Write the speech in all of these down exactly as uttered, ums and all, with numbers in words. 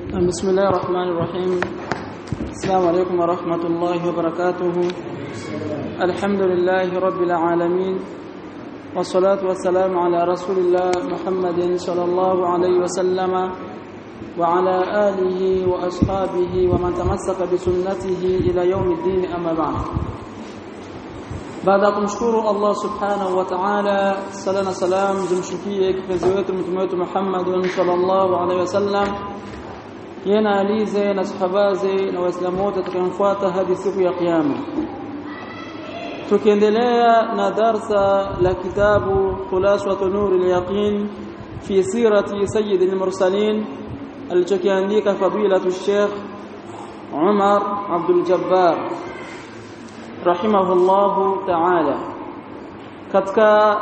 بسم الله الرحمن الرحيم. السلام عليكم ورحمة الله وبركاته. الحمد لله رب العالمين، والصلاة والسلام على رسول الله محمد صلى الله عليه وسلم وعلى آله وأصحابه ومن تمسك بسنته إلى يوم الدين. أما بعد، baada kumshukuru Allah subhanahu wa ta'ala, sala na salam zimshukie kipenzi wetu mtume wetu Muhammad sallallahu alaihi wasallam, yana alize na sahabaze na waislamu wote tukamfuata hadi siku ya kiyama. Tukiendelea na darsa la kitabu Khulasatu Nuril Yaqin fi sirati sayyidil mursalin alichokiandika fadilatu Sheikh Umar Abdul Jabbar rahimahullahu ta'ala. Katika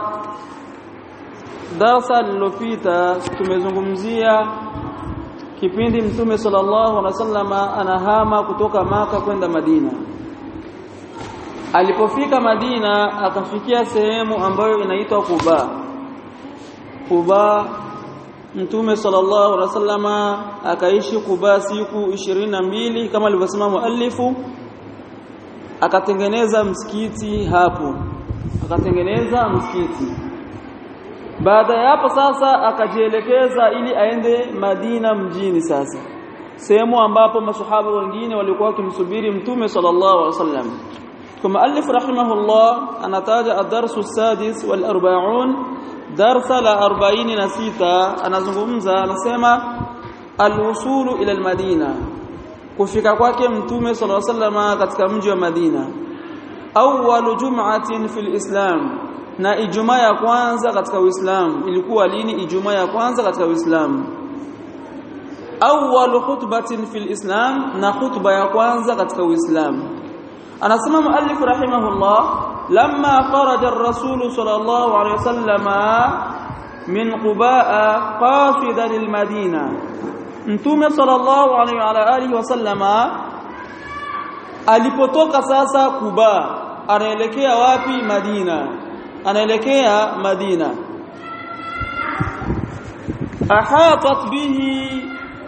darasa lililopita tumezungumzia kipindi Mtume sallallahu alaihi wasallam anahama kutoka Maka kwenda Madina. Alipofika Madina akafikia sehemu ambayo inaitwa Quba. Quba, Mtume sallallahu alaihi wasallam akaishi Quba siku ishirini na mbili kama alivyosema muallifu. Akatengeneza msikiti hapo, akatengeneza msikiti. Baada ya hapo sasa akajielekeza ili aende Madina mjini, sasa sehemu ambapo masahaba wengine walikuwa wakimsubiri Mtume sallallahu alaihi wasallam. Kama alif rahimahullah anataja ad-darsu as-sadis wal arba'un, darsa la arobaini na sita, anazungumza anasema al-wusulu ila al-Madina, kufika kwake Mtume sallallahu alaihi wasallam katika mji wa Madina. Awwalu jum'atin fil Islam, na Ijumaa ya kwanza katika Uislamu. Ilikuwa lini Ijumaa ya kwanza katika Uislamu? Awwalu khutbatin fil Islam, na khutba ya kwanza katika Uislamu. Anasema muallif rahimahullah, lamma kharaja ar-rasul sallallahu alaihi wasallam min Quba qasidan al-Madina, Mtume sallallahu alaihi wa alihi wasallama alipotoka sasa Quba anaelekea wapi? Madina. Anaelekea Madina. Ahatat bihi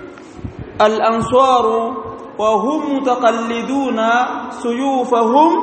al-ansar wa hum mutaqalliduna suyufahum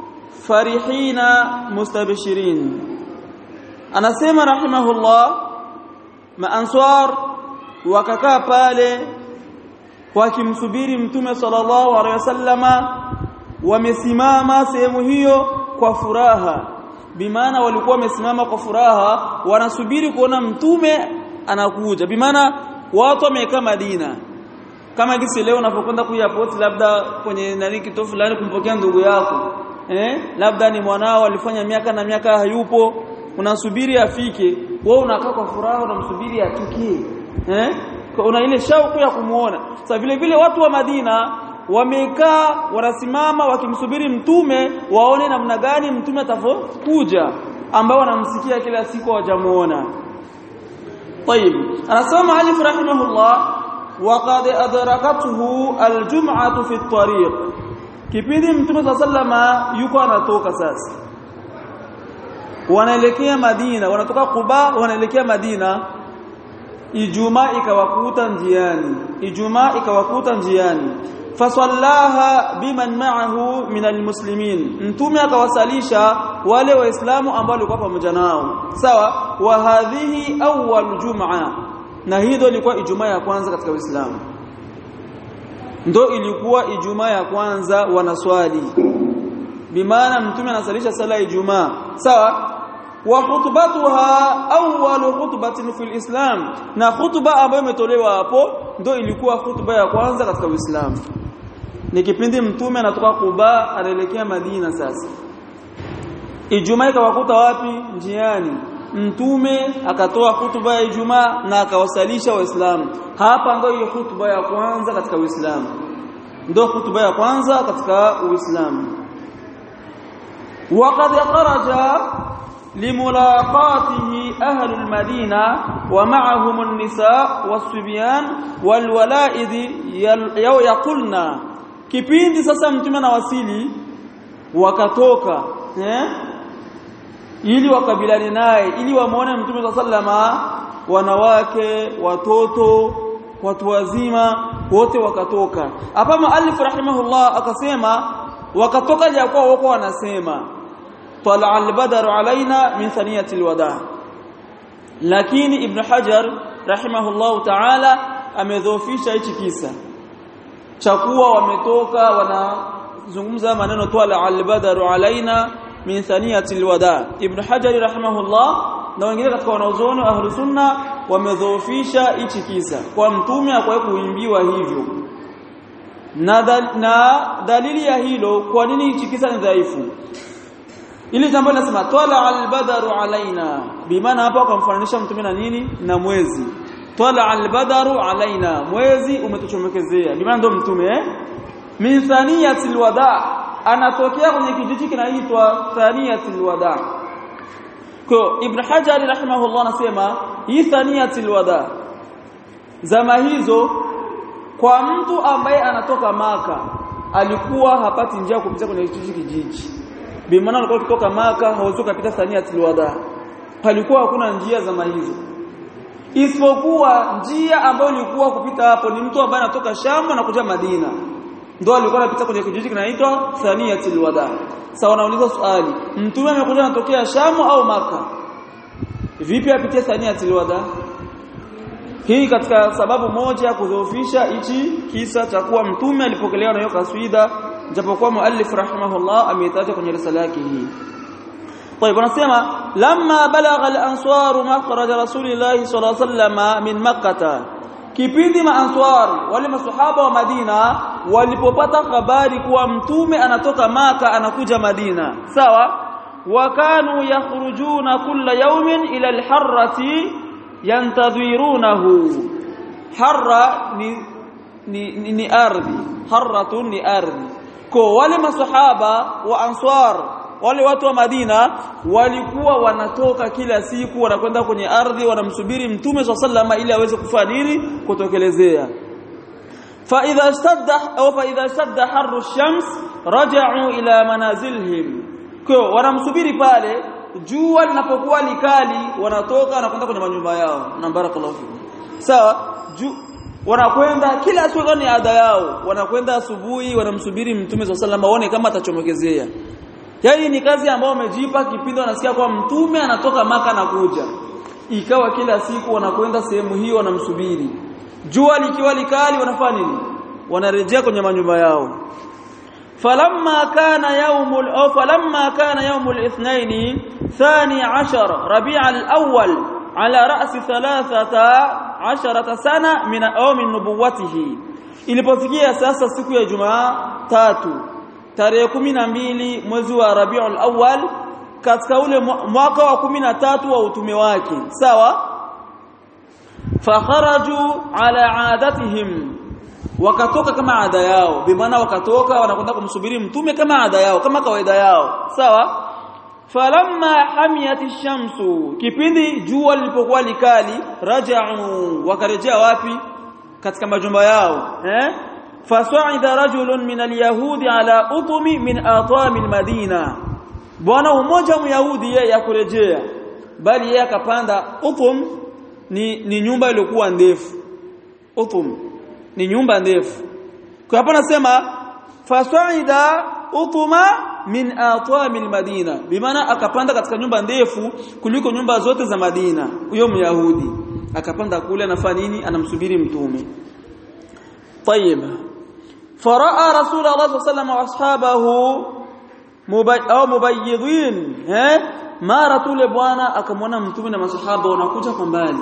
farihina mustabshirin. Anasema rahimahullah, maansar wakakaa pale wakimsubiri Mtume sallallahu alaihi wasallama, wamesimama sehemu hiyo kwa furaha. Bimaana walikuwa wamesimama kwa furaha wanasubiri kuona Mtume anakuja. Bimaana watu wamekaa Madina. Kama gisi leo unapokwenda kuya port labda kwenye nani kituo fulani kumpokea ndugu yako, eh labda ni mwanao alifanya miaka na miaka hayupo, unasubiri afike, wewe unakaa kwa furaha unamsubiri atukie, eh una ile shauku ya kumuona. Sasa vile vile watu wa Madina wamekaa wanasimama wakimsubiri Mtume, waone namna gani Mtume atakuja, ambao wanamsikia kila siku hawajamuona. Tayib, anasema alif rahimahullah, waqad adrakatuhu aljum'atu fi at-tariq. Kipindi Mtume sallama yuko anatoka sasa, wanaelekea Madina, wanatoka Quba wanaelekea Madina, Ijumaa ikawakuta njiani. Ijumaa ikawakuta njiani. Fasallaha biman ma'ahu min almuslimin, Mtume akawasalisha wale waislamu ambao walikuwa pamoja nao. Sawa, wa hadhihi awwal jum'a, na hiyo ilikuwa Ijumaa ya kwanza katika Uislamu. Ndio ilikuwa Ijumaa ya kwanza wanaswali. Bimaana Mtume anasalisha sala ya Ijumaa. Sawa, wa khutbatuha awwal khutbatin fil Islam, na khutba ambayo imetolewa hapo ndio ilikuwa khutba ya kwanza katika Uislamu. Ni kipindi Mtume anatoka Quba anaelekea Madina. Sasa Ijumaa ikawakuta wapi? Njiani. Mtume akatoa khutba ya Ijumaa na akawasalisha Waislamu. Hapa ndio hiyo khutba ya kwanza katika Uislamu, ndio khutba ya kwanza katika Uislamu. Waqad kharaja لملاقاته أهل المدينة ومعهم النساء والصبيان والولائد يقولنا. Kipindi sasa Mtume na wasili wakatoka, eh ili wakabilani naye, ili wamuone Mtume sallama, wanawake, watoto, watu wazima wote wakatoka. Hapa muallif rahimahullah akasema wakatoka japokuwa wako wanasema tala al-badru alaina min thaniyati al-wada. Lakini Ibn Hajar rahimahullah ta'ala amedhoofisha hichi kisa cha kuwa wametoka wanazungumza maneno tala al-badru alaina min thaniyati al-wada. Ibn Hajar rahimahullah na wengine katika wanazuoni ahlu sunna wamedhoofisha hichi kisa kwa mtume akwaye kuimbiwa hivyo. Na, dal, na dalili ya hilo kwa nini hichi kisa ni dhaifu, ili jambo linasema tala al-badru alaina, bimaana hapa akamfananisha mtume na nini? Na mwezi. Tala al-badru alaina, mwezi umetuchomekezea, bimaana ndo mtume eh? Min thaniyatil wada, anatokea kwenye kijiji kinaitwa thaniyatil wada. Kwa Ibn Hajar rahimahullah anasema hii thaniyatil wada zama hizo kwa mtu ambaye anatoka Maka alikuwa hapati njia kupita kwenye kijiji kijiji. Bimaana alikuwa kutoka Maka hawezi kupita thaniyatil wada. Palikuwa hakuna njia zama hizo. Isipokuwa njia ambayo ilikuwa kupita hapo ni mtu ambaye anatoka Sham na kuja Madina. Ndio alikuwa anapita kwenye kijiji kinaitwa thaniyatil wada. Sawa, nauliza swali, mtume amekuja anatokea Sham au Maka? Vipi apitie thaniyatil wada? Hii katika sababu moja ya kudhoofisha hichi kisa cha kuwa mtume alipokelewa na hiyo kaswida, japokuwa muallif rahimahullah ameitaja kwenye risala yake hii. طيب wanasema lamma balagha al-ansar makhraj rasulillah sallallahu alayhi wasallam min makkah, kipindi maanswar wale masahaba wa Madina walipopata habari kuwa mtume anatoka Maka anakuja Madina, sawa, wakanu yakhrujuna kulla yawmin ila al-harrati yantadhirunahu. Harra ni ni, ni, ni ardhi, harratun ni ardhi. Kwa wale masahaba wa answar wale watu wa Madina walikuwa wanatoka kila siku wanakwenda kwenye ardhi wanamsubiri mtume sallallahu ili aweze kufanya nini? Kutokelezea. Fa idha istadda au fa idha istadda harru ash-shams raja'u ila manazilihim. Kwa wanamsubiri pale jua linapokuwa likali wanatoka wanakwenda kwenye manyumba yao. Na barakallahu fikum. Sawa, wanakwenda kila siku ni ada yao, wanakwenda asubuhi wanamsubiri mtume sallallahu aone kama atachomokezea. Yaani ni kazi ambayo wamejipa kipindi wanasikia kwa mtume anatoka Maka na kuja. Ikawa kila siku wanakwenda sehemu hiyo wanamsubiri. Jua likiwa likali wanafanya nini? Wanarejea kwenye manyumba yao. Falamma kana yawmul aw falamma kana yawmul ithnain thani ashar rabi' al-awwal ala ra's thalathata asharata sana min aw min nubuwatihi. Ilipofikia sasa siku ya Jumaa tatu tarehe kumi na mbili mwezi wa Rabiul Awwal katika ule mwaka wa kumi na tatu wa utume wake, sawa, fakharaju ala adatihim, wakatoka kama ada yao, bimaana wakatoka wanakwenda kumsubiri mtume kama ada yao, kama kawaida yao, sawa. Falamma hamiyat ash-shamsu, kipindi jua lilipokuwa likali, raja'u, wakarejea wapi? Katika majumba yao, eh fasa'ida rajulun min al-yahudi ala utumi min atami al-madina. Bwana mmoja myahudi yeye akurejea, bali yeye akapanda utum, ni, ni nyumba iliyokuwa ndefu. Utum ni nyumba ndefu. Kwa hapo nasema fasa'ida utuma min atami al-madina, bimaana akapanda katika nyumba ndefu kuliko nyumba zote za Madina. Huyo myahudi akapanda kule, anafanya nini? Anamsubiri mtume. طيب فرأى رسول الله صلى الله عليه وسلم واصحابه أو مبيضين eh mara tule bwana akamwona mtume na masahaba wanakuja kwa mbali.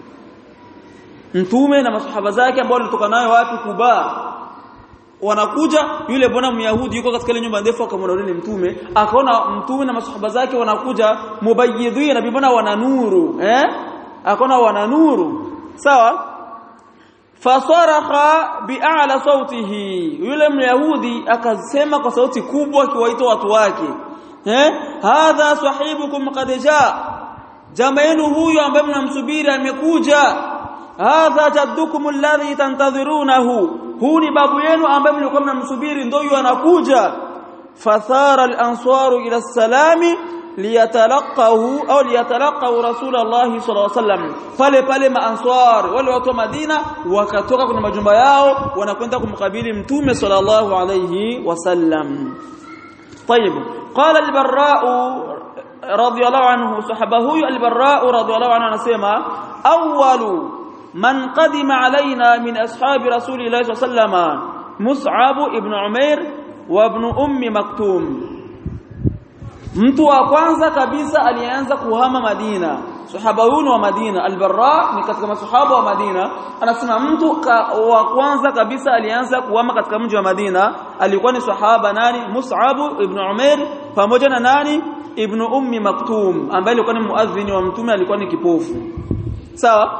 Mtume na masahaba zake ambao walitoka nayo wapi? Kuba. Wanakuja, yule bwana Myahudi yuko katika ile nyumba ndefu, akamwona yule mtume, akaona mtume na masahaba zake wanakuja mubayyidhin, na bibana wana nuru eh akaona wana nuru, sawa. Fasarakha bi'ala sautihi, yule Myahudi akasema kwa sauti kubwa akiwaita watu wake, eh hadha sahibukum qad jaa, jamaa yenu huyu ambaye mnamsubiri amekuja. Hadha jaddukum alladhi tantadhirunahu, huu ni babu yenu ambaye mlikuwa mnamsubiri, ndio huyu anakuja. Fathara al-ansaru ila salami liyatalaqahu au liyatalaqahu Rasulullah sallallahu alaihi wasallam. Pale pale maanswar wale watu wa Madina wakatoka kwenye majumba yao wanakwenda kumkabili mtume sallallahu alaihi wasallam. طيب قال البراء رضي الله عنه صحابه البراء رضي الله عنه anasema awwalu man qadima alaina min ashabi Rasulillah sallallahu alaihi wasallam Mus'ab ibn Umair wa ibn Ummi Maktum. Mtu wa kwanza kabisa alianza kuhama Madina, sahaba huyu wa Madina, Al-Barra ni katika masahaba wa Madina. Anasema mtu wa kwanza kabisa alianza kuhama katika mji wa Madina alikuwa ni sahaba nani? Mus'ab ibn Umair pamoja na nani? Ibn Ummi Maktum ambaye alikuwa ni muadhini wa mtume, alikuwa ni kipofu. Sawa?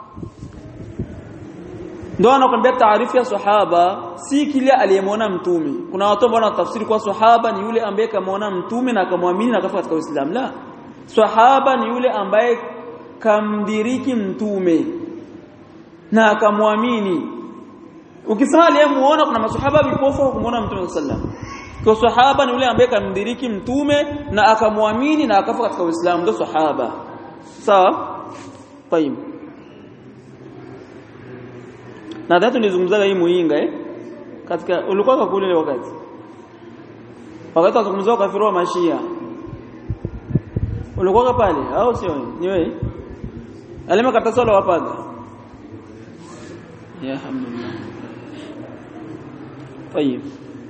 Ndio anakuambia taarifu ya sahaba si kile aliyemwona mtume. Kuna watu ambao wanatafsiri kwa sahaba ni yule ambaye kamwona mtume na akamwamini na akafa katika Uislamu. La. Sahaba ni yule ambaye kamdiriki mtume na akamwamini. Ukisema aliyemuona, kuna masahaba vipofu kumuona mtume sallallahu alaihi wasallam. Kwa sahaba ni yule ambaye kamdiriki mtume na akamwamini na akafa katika Uislamu, ndio sahaba. Sawa? Tayeb. Na dhatu nizungumzaga hii muinga eh katika ulikuwa kule ile wakati wakati wakazungumzao kafiru wa mashia ulikuwa pale au sio? Ni wewe alima katasolo wapaga ya alhamdulillah. Tayeb,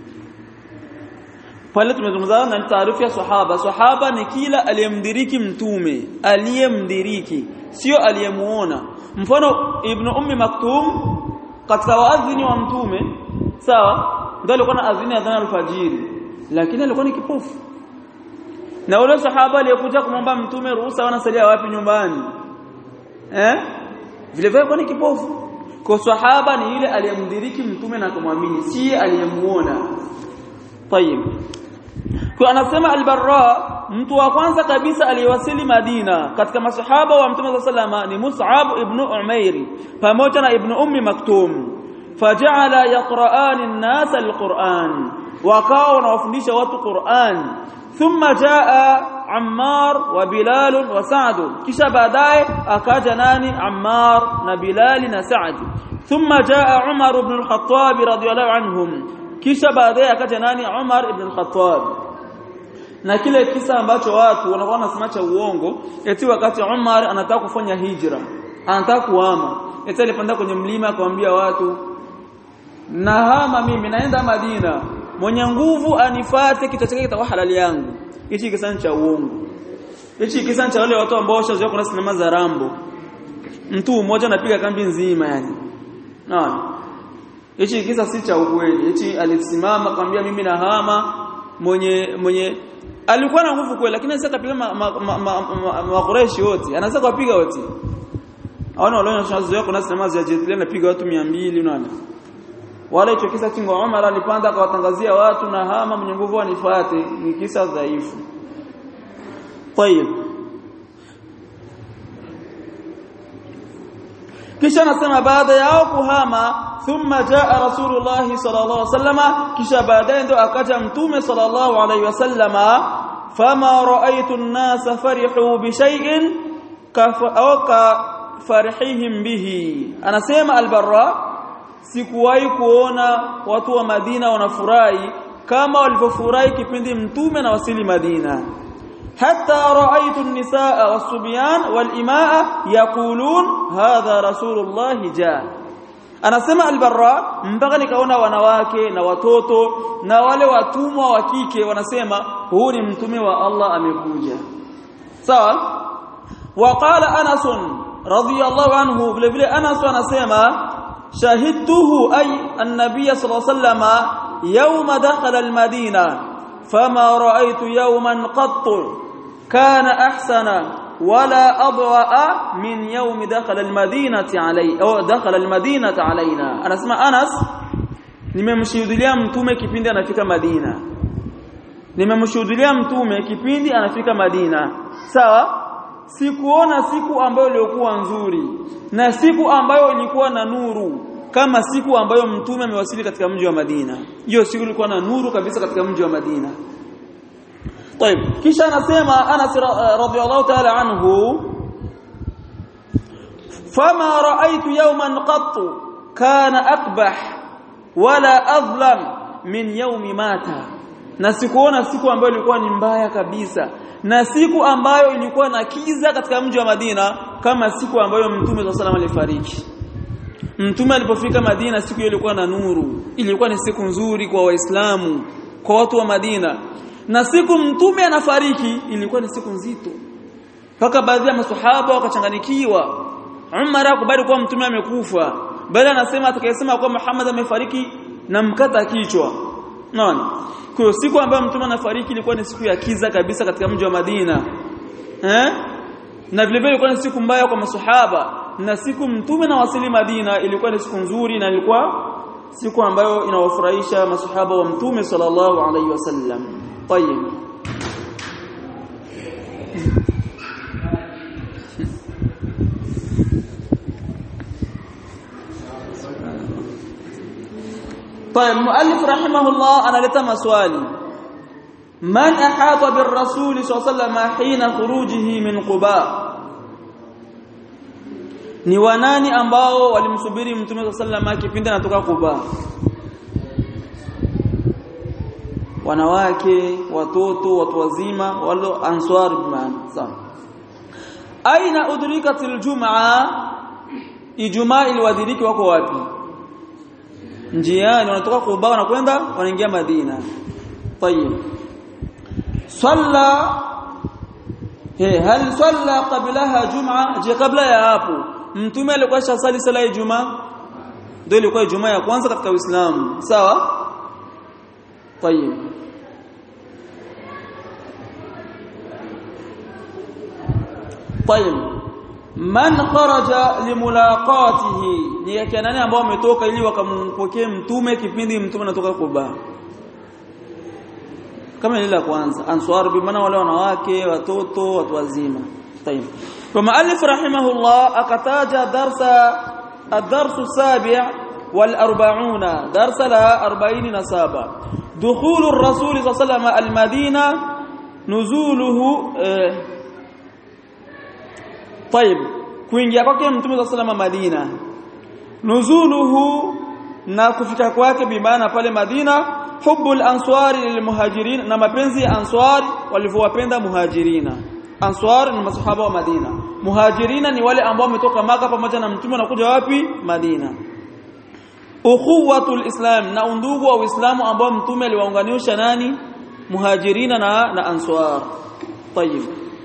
pale tumezungumza na taarifu ya sahaba. Sahaba ni kila aliyemdiriki mtume, aliyemdiriki, sio aliyemuona. Mfano Ibn Ummi Maktum katika waadhini wa mtume, sawa, ndio alikuwa na adhini adhana alfajiri, lakini alikuwa ni kipofu. Na wale sahaba aliyekuja kumwomba mtume ruhusa wanasalia wapi? Nyumbani. Eh? Vile vile alikuwa ni kipofu. Kwa sahaba ni yule aliyemdiriki mtume na kumwamini, si aliyemuona. Tayeb. Kwa anasema Al-Barra, mtu wa kwanza kabisa aliyewasili Madina katika masahaba wa mtume sallallahu ni Mus'ab ibn Umair pamoja na Ibn Ummi Maktum. Faja'ala yaqra'an an-nas al-Qur'an, wakawa wanawafundisha watu Qur'an. Thumma jaa Ammar wa Bilal wa Sa'd, kisha baadaye akaja nani? Ammar na Bilal na Sa'd. Thumma jaa Umar ibn al-Khattab radiyallahu anhum, kisha baadaye akaja nani? Umar ibn al-Khattab. Na kile kisa ambacho watu wanakuwa wanasema cha uongo, eti wakati Umar anataka kufanya hijra, anataka kuhama, eti alipanda kwenye mlima akamwambia watu, na hama mimi naenda Madina, mwenye nguvu anifate, kitu chake kitakuwa halali yangu. Hichi kisa cha uongo. Hichi kisa cha wale watu ambao washazoea kuna sinema za Rambo, mtu mmoja anapiga kambi nzima yani. Naona hichi kisa si cha ukweli. Hichi alisimama akamwambia mimi na hama, mwenye mwenye alikuwa na nguvu kweli, lakini sasa kapiga makureshi wote, anaweza kuwapiga wote. Hawana wale wanazoea kuna sinema za Jetli anapiga watu mia mbili unaona. Wala hicho kisa kingo Umar alipanda akawatangazia watu na hama mwenye nguvu anifuate, ni kisa dhaifu. Tayeb. Kisha nasema baada yao kuhama, thumma jaa Rasulullah sallallahu alaihi wasallama, kisha baadaye ndo akaja mtume sallallahu alaihi wasallama. Fama raaitu an-nasa farihu bi shay'in ka farihihim bihi. Anasema Al-Barra, sikuwahi kuona watu wa Madina wanafurahi kama walivyofurahi kipindi mtume na wasili Madina. Hatta raaitu an-nisaa was-subyan wal-imaa yaqulun hadha rasulullah jaa. Anasema Al-Barra, mpaka nikaona wanawake na watoto na wale watumwa wa kike wanasema huu ni mtume wa Allah amekuja. Sawa? Waqala Anas radhiyallahu anhu, vile vile Anas anasema shahidtuhu ay an-nabiy sallallahu alayhi wasallam yawma dakhala al-Madina fama ra'aytu yawman qattu kana ahsana wala adwa'a min yawmi dakhala al-Madinati alayhi au dakhala al-Madinata alayna. Anasema Anas, nimemshuhudia mtume kipindi anafika Madina, nimemshuhudia mtume kipindi anafika Madina. Sawa? Sikuona siku ambayo ilikuwa nzuri na siku ambayo ilikuwa na nuru kama siku ambayo mtume amewasili katika mji wa Madina. Hiyo siku ilikuwa na nuru kabisa katika mji wa Madina. طيب kisha anasema Anas radhiyallahu ta'ala anhu fama ra'aytu yawman qattu kana akbah wala adlam min yawmi mata, na sikuona siku ambayo ilikuwa ni mbaya kabisa na siku ambayo ilikuwa na kiza katika mji wa Madina kama siku ambayo Mtume sallallahu alayhi wasallam alifariki. Mtume alipofika Madina siku hiyo ilikuwa na nuru, ilikuwa ni siku nzuri kwa Waislamu, kwa watu wa Madina. Na siku Mtume anafariki ilikuwa ni siku nzito, mpaka baadhi ya maswahaba wakachanganikiwa. Umar akubali kuwa Mtume amekufa, bali anasema atakayesema kuwa Muhammad amefariki na mkata kichwa. Naona kwa hiyo siku ambayo Mtume anafariki ilikuwa ni siku ya kiza kabisa katika mji wa Madina, eh na vile vile ilikuwa ni siku mbaya kwa maswahaba. Na siku Mtume na wasili Madina ilikuwa ni siku nzuri, na ilikuwa siku ambayo inawafurahisha maswahaba wa Mtume sallallahu alaihi wasallam. طيب طيب المؤلف رحمه الله انا لeta maswali. Man ahata birrasul sallallahu alayhi wasallam hina khurujihi min Quba, ni wanani ambao walimsubiri Mtume sallallahu alayhi wasallam kipindi anatoka Quba? Wanawake, watoto, watu wazima, wale answar biman. Sawa. Aina udrikatil jumaa, ijumaa iliwadiriki wako wapi? Njiani, wanatoka Quba wanakwenda wanaingia Madina. Tayeb. Salla he hal salla qablaha jumaa, je kabla ya hapo Mtume alikuwa shasali sala ya Ijumaa? Ndio ilikuwa Ijumaa ya kwanza katika Uislamu. Sawa? طيب طيب man kharaja limulaqatihi, ni yake nani ambao wametoka ili wakampokee Mtume kipindi Mtume anatoka Quba? Kama ile la kwanza answar bi maana wale wanawake, watoto, watu wazima. طيب فمؤلف رحمه الله akataja darsa الدرس السابع والأربعون درس لها أربعين نصابا دخول الرسول صلى الله عليه وسلم المدينة نزوله اه طيب kuingia kwake Mtume صلى الله عليه وسلم Madina, nuzuluhu na kufika kwake bimaana pale Madina, hubbul answari lilmuhajirin, na mapenzi ya answari walivyowapenda muhajirina. Answar ni masahaba wa Madina, muhajirina ni wale ambao wametoka Maka pamoja na Mtume na kuja wapi? Madina. Ukhuwatul Islam, na undugu wa Uislamu ambao Mtume aliwaunganisha nani? Muhajirina na na answar. Tayeb.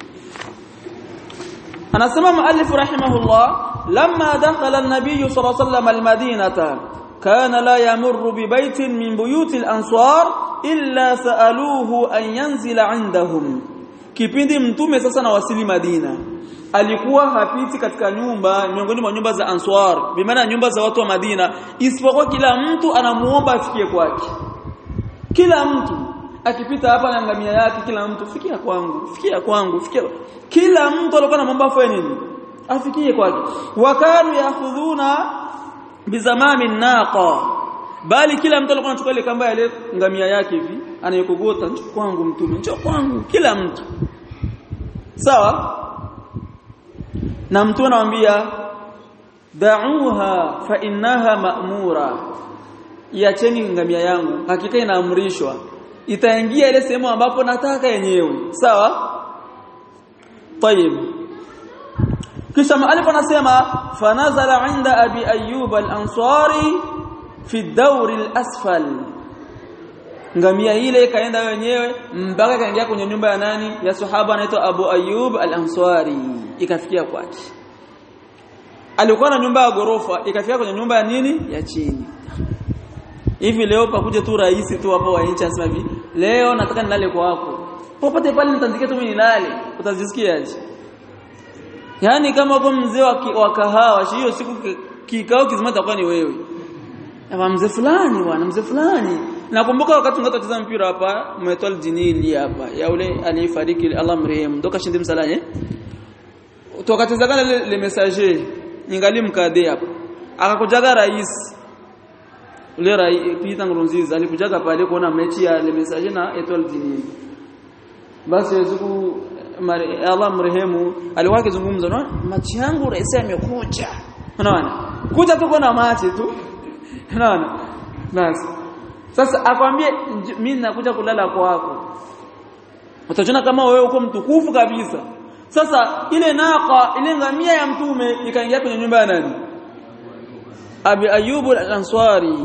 Anasema muallif rahimahullah, lamma dakhala an-nabiy sallallahu alayhi wasallam al-Madinata kana la yamurru bi baytin min buyuti al-ansar illa sa'aluhu an yanzila 'indahum. Kipindi Mtume sasa na wasili Madina, alikuwa hapiti katika nyumba miongoni mwa nyumba za Answar, bi maana nyumba za watu wa Madina, isipokuwa kila mtu anamuomba afikie kwake. Kila mtu akipita hapa na ngamia yake, kila mtu fikia kwangu, fikia kwangu, fikia. Kila mtu alikuwa anamuomba afanye nini? Afikie kwake. Wakanu yakhudhuna bizamami naqa, bali kila mtu alikuwa anachukua ile kamba ile ngamia yake hivi, anayekogota, njoo kwangu Mtume, njoo kwangu, kila mtu. Sawa? Na Mtume anamwambia da'uha fa innaha ma'mura, iacheni ngamia yangu, hakika inaamrishwa, itaingia ile sehemu ambapo nataka yenyewe. Sawa? Tayeb. Kisha muallif anasema fanazala 'inda abi ayyub al-ansari fi ad-dawr al-asfal, ngamia ile kaenda wenyewe mpaka kaingia kwenye nyumba ya nani? Ya sahaba anaitwa Abu Ayyub al-Ansari, ikafikia kwake. Alikuwa na nyumba ya gorofa, ikafikia kwenye nyumba ya nini? Ya chini. Hivi leo pakuje tu rais tu hapa wa nchi asema hivi, leo nataka nilale kwako, popote pale nitandikia tu mimi nilale, utazisikiaje? Yaani kama kwa mzee wa kahawa, hiyo siku kikao kizima itakuwa ni wewe. Ama mzee fulani bwana, mzee fulani. Nakumbuka wakati tunataka kucheza mpira hapa, umetoa jinili hapa ya ule aliyefariki, Allah mrehemu, ndoka shindi msalani. Tukacheza kana le, le messager, ningali mkade hapa. Akakujaga rais. Ule rais Peter Nkurunziza alikujaga pale kuona mechi ya le messager na Etoile Jinili. basi yuzuku Allah mrehemu aliwahi kuzungumza na machi yangu rais amekuja unaona kuja tuko na machi tu unaona basi sasa akwambie mimi nakuja kulala kwako utajiona kama wewe uko mtukufu kabisa sasa ile naqa ile ngamia ya mtume ikaingia kwenye nyumba ya nani Abi Ayyub al-Ansari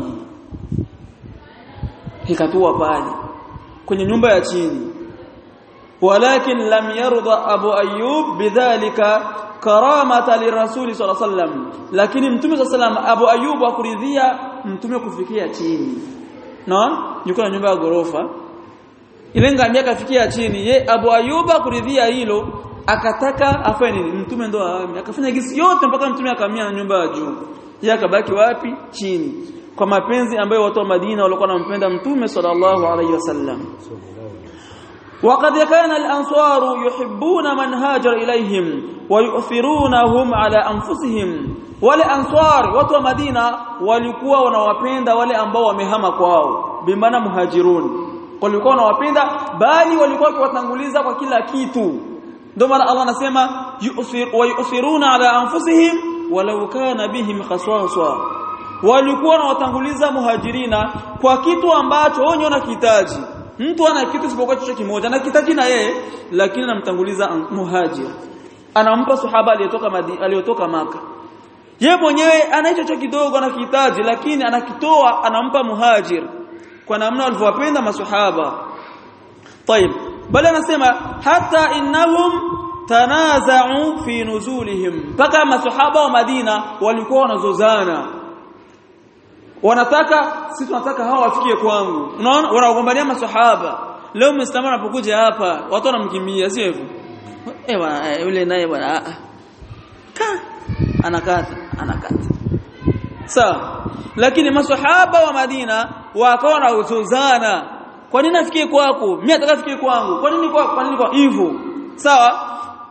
ikatua pale kwenye nyumba ya chini walakin lam yarda Abu Ayyub bidhalika karamata lirasuli sallallahu alaihi wasallam lakini mtume sallallahu alaihi wasallam Abu Ayyub akuridhia mtume kufikia chini no yuko na nyumba ya gorofa ile ngamia kafikia chini ye Abu Ayyub akuridhia hilo akataka afanye nini mtume ndo akafanya gisi yote mpaka mtume akamia na nyumba ya juu yeye akabaki wapi chini kwa mapenzi ambayo watu wa Madina walikuwa wanampenda mtume sallallahu alaihi wasallam وقد كان الانصار يحبون من هاجر اليهم ويؤثرونهم على انفسهم wale ansar watu wa Madina walikuwa wanawapenda wale ambao wamehama kwao bimaana muhajirun walikuwa wanawapenda bali walikuwa wakiwatanguliza kwa kila kitu ndio maana Allah anasema yu'thiruna ala anfusihim walau kana bihim khaswasa walikuwa wanawatanguliza muhajirina kwa kitu ambacho wao wanakihitaji mtu ana kitu isipokuwa chochote kimoja anakihitaji na yeye lakini anamtanguliza muhajir anampa sahaba aliyetoka Madina aliyotoka Maka yeye mwenyewe ana hicho kidogo anakihitaji lakini anakitoa anampa muhajir kwa namna walivyowapenda maswahaba طيب bali anasema hata innahum tanaza'u fi nuzulihim paka maswahaba wa Madina walikuwa wanazozana wanataka sisi tunataka hawa wafikie kwangu unaona wanagombania maswahaba leo muislamu anapokuja hapa watu wanamkimbia sio hivyo eh bwana yule naye bwana a ka anakata anakata sawa lakini maswahaba wa Madina wakawa wanazozana kwa nini afikie kwako mimi nataka afikie kwangu kwa nini kwa kwa nini kwa hivyo sawa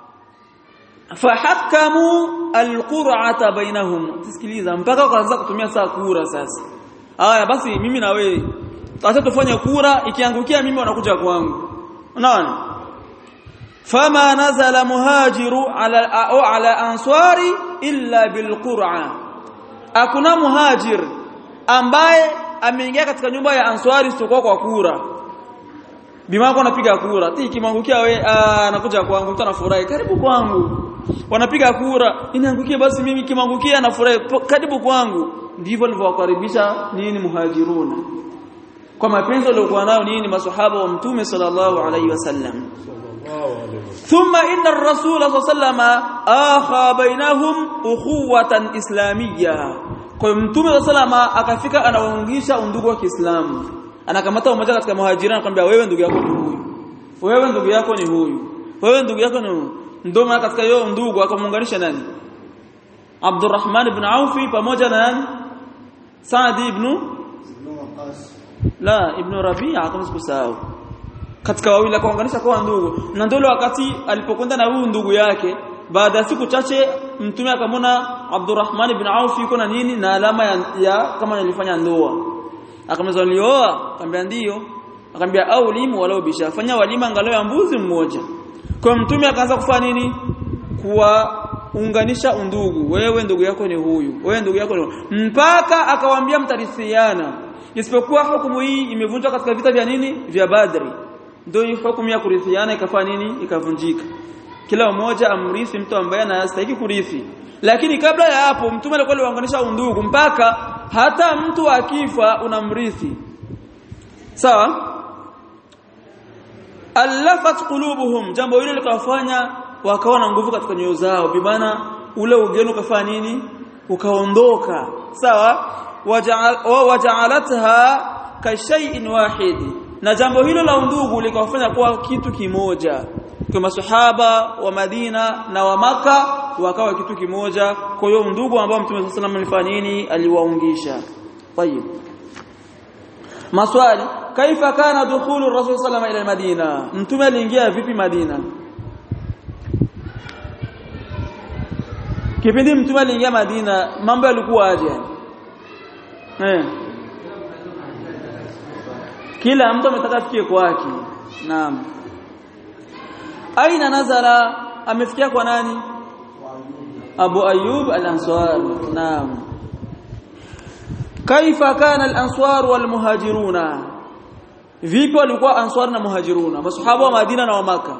fahakamu alqur'ata bainahum tusikiliza mpaka wakaanza kutumia saa kura sasa haya basi mimi na wewe acha tufanye kura ikiangukia mimi wanakuja kwangu unaona fama nazala muhajiru ala au ala ansari illa bilqur'a hakuna muhajir ambaye ameingia katika nyumba ya ansari isipokuwa kwa kura bimako anapiga kura tikimwangukia wewe anakuja kwangu mtu anafurahi karibu kwangu wanapiga kura inaangukia basi mimi kimwangukia nafurahi karibu kwangu ndivyo walivyokaribisha nini muhajiruna kwa mapenzi waliokuwa nayo nini maswahaba wa mtume sallallahu alaihi wasallam thumma inna ar-rasul sallallahu akha bainahum ukhuwatan islamiyya kwa mtume sallallahu akafika anawaungisha undugu wa Kiislamu anakamata mmoja katika muhajirina akamwambia wewe ndugu yako ni huyu wewe ndugu yako ni huyu wewe ndugu yako ni huyu ndio maana katika hiyo ndugu akamuunganisha nani Abdurrahman ibn Auf pamoja na nani Saad ibn la ibn Rabi'a kama sikusahau katika wawili akaunganisha kwa ndugu na ndio wakati alipokwenda na huyu ndugu yake baada ya siku chache mtume akamwona Abdurrahman ibn Auf yuko na nini na alama ya, ya kama alifanya ndoa akamwambia alioa akamwambia ndio akamwambia au limu walau bishafanya walima angalau ya mbuzi mmoja kwa mtume akaanza kufanya nini kuwaunganisha undugu wewe ndugu yako ni huyu wewe ndugu yako ni huyu. Mpaka akawaambia mtarithiana isipokuwa hukumu hii imevunjwa katika vita vya nini vya Badri ndio hii hukumu ya kurithiana ikafanya nini ikavunjika kila mmoja amrithi mtu ambaye anastahili kurithi lakini kabla ya hapo mtume alikuwa aliwaunganisha undugu mpaka hata mtu akifa unamrithi sawa alafat qulubuhum jambo hilo likawafanya wakawa na nguvu katika nyoyo zao bimana ule ugeni ukafanya nini ukaondoka sawa waja'alatha ka shay'in wahid na jambo hilo la undugu likawafanya kuwa kitu kimoja kwa maswahaba wa Madina na wa Maka wakawa kitu kimoja kwa hiyo ndugu ambao Mtume صلى الله عليه وسلم alifanya nini aliwaungisha tayeb maswali kaifa kana dukhulu rasul sallallahu alayhi wasallam ila Madina mtume aliingia vipi Madina kipindi mtume aliingia Madina mambo yalikuwa aje eh kila mtu ametaka afikie kwake naam aina nazala amefikia kwa nani Abu Ayyub al-Ansari naam kaifa kana al-ansar wal muhajiruna vipi walikuwa ansar na muhajiruna masahaba wa Madina na wa Maka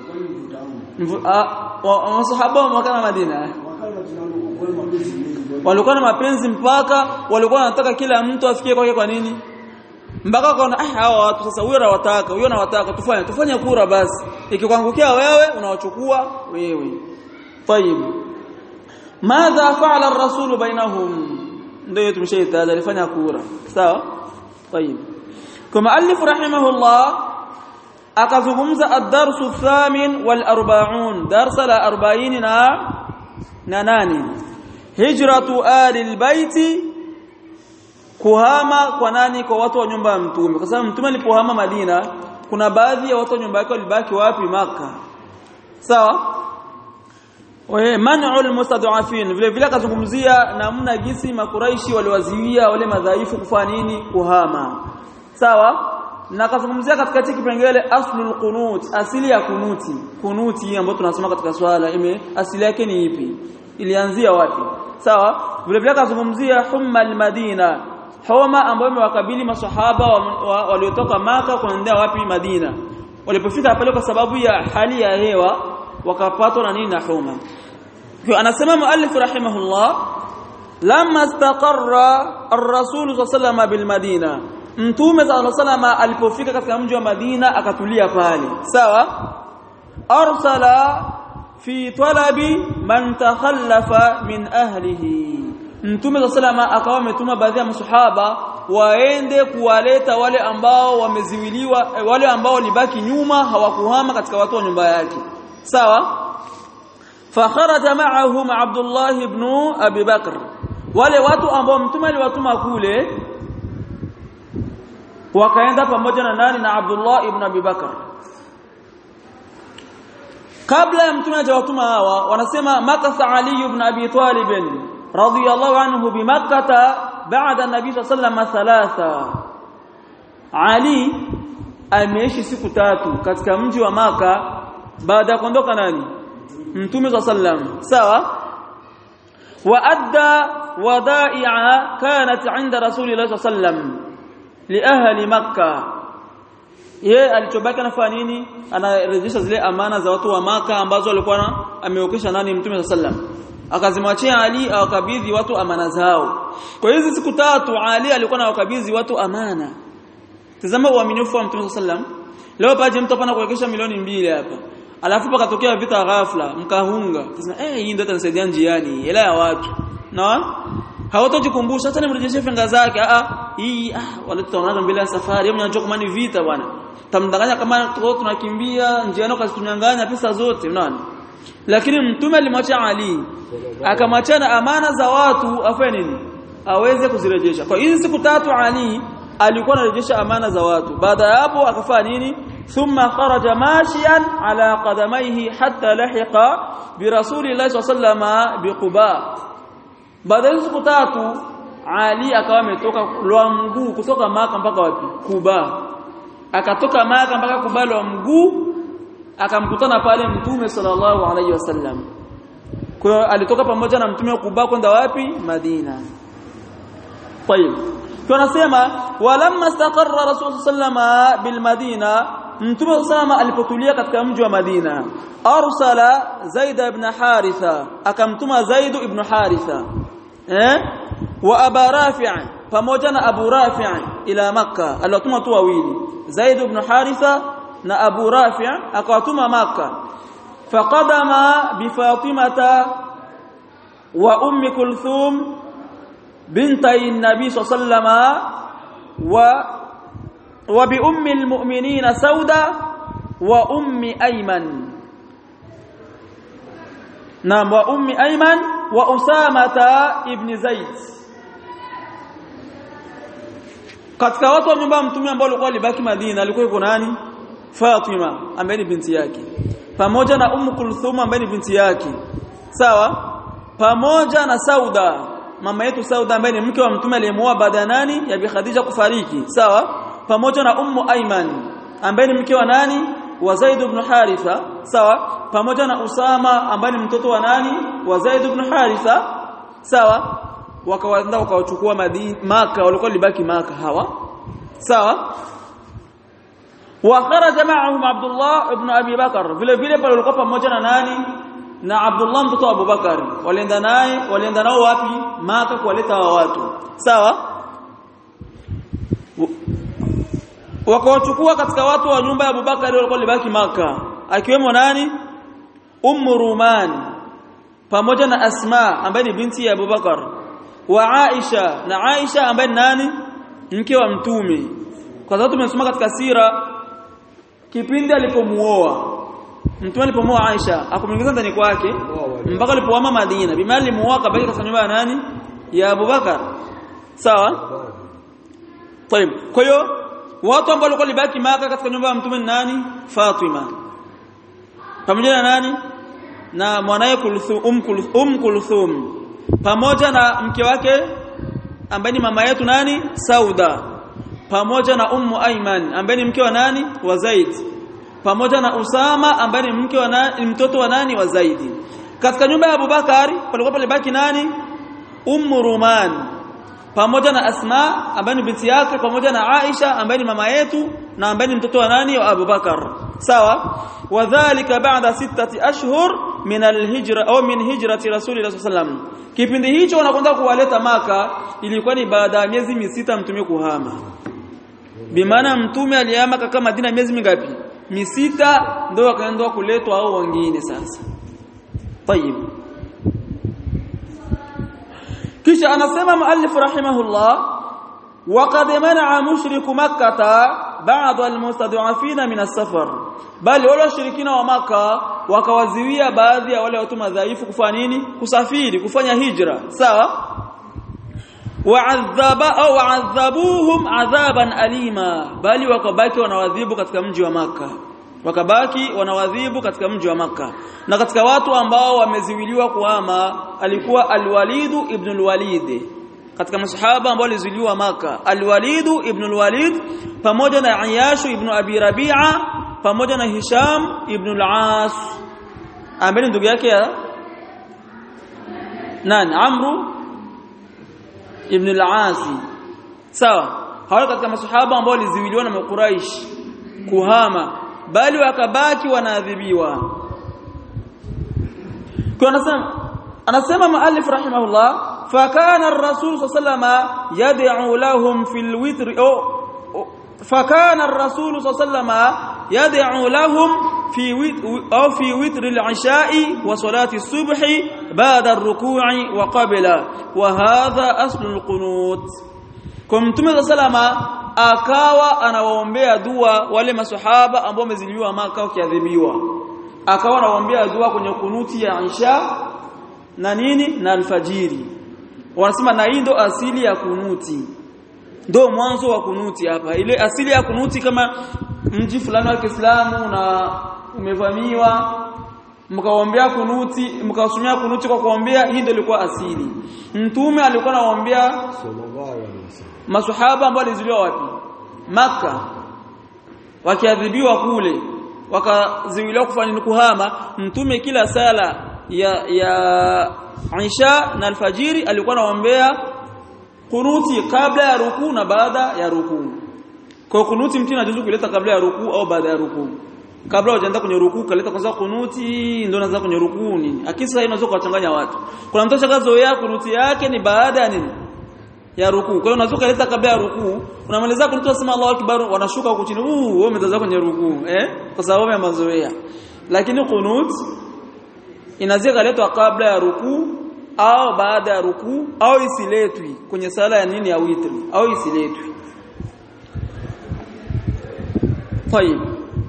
masahaba wa Maka na Madina walikuwa na mapenzi mpaka walikuwa wanataka kila mtu afikie kwake kwa nini mpaka kaona ah hawa watu sasa huyo anawataka huyo anawataka tufanye tufanye kura basi ikikuangukia wewe unawachukua wewe tayib madha fa'ala ar-rasul bainahum ndio tumeshaitaja alifanya kura sawa tayib kama alif rahimahullah akazungumza ad-dars ath-thamin wal arba'un darsa la arobaini na na nane hijratu ali al-baiti kuhama kwa nani kwa watu wa nyumba ya mtume kwa sababu mtume alipohama Madina kuna baadhi ya watu wa nyumba yake walibaki wapi Maka sawa wa man'ul mustad'afin vile vile akazungumzia namna jinsi makuraishi waliwaziwia wale madhaifu kufanya nini kuhama sawa na akazungumzia katika kipengele aslul qunut asili ya kunuti kunuti ambayo tunasoma katika swala ime asili yake ni ipi ilianzia wapi sawa vile vile akazungumzia humma al-Madina homa ambayo imewakabili maswahaba waliotoka Maka kuendea wapi Madina walipofika pale kwa sababu ya hali ya hewa wakapatwa na nini na homa kwa anasema muallif rahimahullah lamma istaqarra ar-rasul sallallahu bil Madina mtume sallallahu alipofika katika mji wa Madina akatulia pale sawa arsala fi talabi man takhallafa min ahlihi mtume sallallahu akawa ametuma baadhi ya maswahaba waende kuwaleta wale ambao wameziwiliwa wale ambao walibaki nyuma hawakuhama katika watu wa nyumba yake sawa fa kharaja ma'ahum Abdullah ibn Abi Bakr wale watu ambao mtume aliwatuma kule wakaenda pamoja na nani na Abdullah ibn Abi Bakr kabla ya mtume hajawatuma hawa wanasema makatha Ali ibn Abi Talib radiyallahu anhu bi Makkah baada an-nabi sallallahu alayhi wasallam thalatha Ali ameishi siku tatu katika mji wa Maka baada ya kuondoka nani mtume sallallahu alayhi wasallam sawa wa adda wada'i'a kanat 'inda rasulillahi sallallahu alayhi wasallam li ahli Makkah yeye alichobaki anafanya nini anarejesha zile amana za watu wa Maka ambazo walikuwa ameokesha nani mtume sallallahu alayhi wasallam akazimwachia Ali awakabidhi watu amana zao kwa hizo siku tatu Ali alikuwa anawakabidhi watu amana tazama uaminifu wa mtume sallallahu alayhi wasallam leo paje mtu hapa kuwekesha milioni mbili hapa alafu pakatokea vita ghafla mkahunga tunasema eh hii ndio itanisaidia njiani hela ya watu na hawatokukumbusha hata nimrejeshe fedha zake ah hii ah wale tutaonana mbele ya safari hebu nyanyua kama ni vita bwana tamdanganya kama tunakimbia njiani kasitunyanganya pesa zote unaona lakini mtume alimwacha Ali akamwachana amana za watu afanye nini aweze kuzirejesha kwa hizo siku tatu Ali alikuwa anarejesha amana za watu baada ya hapo akafanya nini thumma kharaja mashiyan ala qadamayhi hatta lahiqa bi rasulillahi sallallahu alayhi wasallam bi Quba baada ya siku tatu Ali akawa ametoka kwa mguu kutoka Maka mpaka wapi Quba akatoka Maka mpaka Quba kwa mguu akamkutana pale mtume sallallahu alayhi wasallam kwa alitoka pamoja na mtume Quba kwenda wapi Madina طيب tunasema walamma istaqarra rasul sallama bil Madina mtume sallama alipotulia katika mji wa Madina arsala Zaid ibn Haritha akamtuma Zaid ibn Haritha eh wa Aba Rafi' pamoja na Abu Rafi' ila Makkah aliwatuma tu wawili Zaid ibn Haritha na Abu Rafi' akawatuma Makkah faqadama bi Fatimata wa Ummi Kulthum بنتي النبي صلى الله عليه وسلم و وبأم المؤمنين سودة وأم أيمن نعم وأم أيمن وأسامة ابن زيد katika watu wa nyumba mtume ambao walikuwa libaki Madina alikuwa yuko nani Fatima ambaye ni binti yake pamoja na Ummu Kulthum ambaye ni binti yake sawa pamoja na Sauda mama yetu Sauda ambaye ni mke wa mtume aliyemuoa baada nani ya Bi Khadija kufariki sawa pamoja na Ummu Ayman ambaye ni mke wa nani wa Zaid ibn Haritha sawa pamoja na Usama ambaye ni mtoto wa nani wa Zaid ibn Haritha sawa wakawaenda wakawachukua Madina Maka walikuwa libaki Maka hawa sawa wa kharaja ma'ahum Abdullah ibn Abi Bakar vile vile pale walikuwa pamoja na nani na Abdullah mtoto wa Abu Bakar walienda naye walienda nao wapi Maka kuwaleta wa watu sawa wakawachukua katika watu wa nyumba ya Abu Bakar walikuwa libaki Maka akiwemo nani Ummu Ruman pamoja na Asma ambaye ni binti ya Abu Bakar wa Aisha na Aisha ambaye nani mke wa mtume kwa sababu tumesoma katika sira kipindi alipomuoa mtume alipomuoa Aisha akamwingiza ndani kwake mpaka alipohama Madina bimali muoa kabaki katika nyumba ya nani ya Abu Bakar sawa طيب kwa hiyo watu ambao walikuwa libaki Maka katika nyumba ya mtume nani Fatima pamoja na nani na mwanae Kulthum um Kulthum Kulthum pamoja na mke wake ambaye ni mama yetu nani Sauda pamoja na Ummu Ayman ambaye ni mke wa nani wa Zaid pamoja na Usama ambaye ni mke wa nani mtoto wa nani wa Zaid katika nyumba ya Abu Bakari palikuwa palibaki nani Ummu Ruman pamoja na Asma ambaye ni binti yake pamoja na Aisha ambaye ni mama yetu na ambaye ni mtoto wa nani wa Abu Bakar sawa wadhālika ba'da sittati ashhur min al-hijra au min hijrati Rasulillah sallallahu alayhi wasallam kipindi hicho wanakwenda kuwaleta Maka ilikuwa ni baada ya miezi misita mtume kuhama bimaana mtume alihama kaka Madina miezi mingapi misita ndio wakaenda kuletwa au wengine sasa طيب kisha anasema muallif rahimahullah waqad man'a mushriku makkah ba'd almustad'afina min as-safar bali wale washirikina wa Maka wakawaziwia baadhi ya wale watu madhaifu kufanya nini kusafiri kufanya hijra sawa wa'adhaba au wa'adhabuhum adhaban alima bali wakabaki wanawadhibu katika mji wa Maka wakabaki wanawadhibu katika mji wa Maka na katika watu ambao wameziwiliwa kuhama alikuwa Al-Walid ibn al-Walid katika masahaba ambao walizuiliwa Maka Al-Walid ibn al-Walid pamoja na Iyash ibn Abi Rabi'a pamoja na Hisham ibn al-As ambaye ndugu yake ya nani Amru ibn al-As sawa hawa katika masahaba ambao walizuiliwa na Quraysh kuhama bali wakabaki wanaadhibiwa kwa anasema anasema muallif rahimahullah fakana ar-rasul sallallahu yad'u lahum fil witr fakana ar-rasul sallallahu yad'u lahum fi au fi witr al-isha'i wa salati as-subhi ba'da ar-ruku'i wa qabla wa hadha aslu al-qunut kwa mtume sallallahu akawa anawaombea dua wale maswahaba ambao wameziliwa Maka wakiadhibiwa akawa anawaombea dua kwenye kunuti ya Isha na nini na alfajiri wanasema na hii ndo asili ya kunuti ndo mwanzo wa kunuti hapa ile asili ya kunuti kama mji fulani wa Kiislamu na umevamiwa mkaombea kunuti mkasomea kunuti kwa kuombea hii ndio ilikuwa asili mtume alikuwa anaombea sallallahu alaihi wasallam maswahaba ambao waliziliwa wapi Maka wakiadhibiwa kule wakaziwiliwa kufanya kuhama mtume kila sala ya ya Isha na alfajiri alikuwa anaombea kunuti kabla ya rukuu na baada ya rukuu kwa kunuti mtume anajuzu kuleta kabla ya rukuu au baada ya rukuu kabla hujaenda kwenye rukuu kaleta kwanza kunuti ndio unaanza kwenye rukuu nini akisa inaweza kuwachanganya watu kuna mtu ashakazoea kunuti yake ni baada ya nini ya rukuu kwa hiyo unaweza kuleta kabla ya rukuu unamaliza kunuti wasema Allahu akbar wanashuka huko chini uh wewe umeanza kwenye rukuu eh kwa sababu ya mazoea lakini kunut inaweza kuletwa kabla ya rukuu au baada ya rukuu au isiletwi kwenye sala ya nini ya witri au isiletwi طيب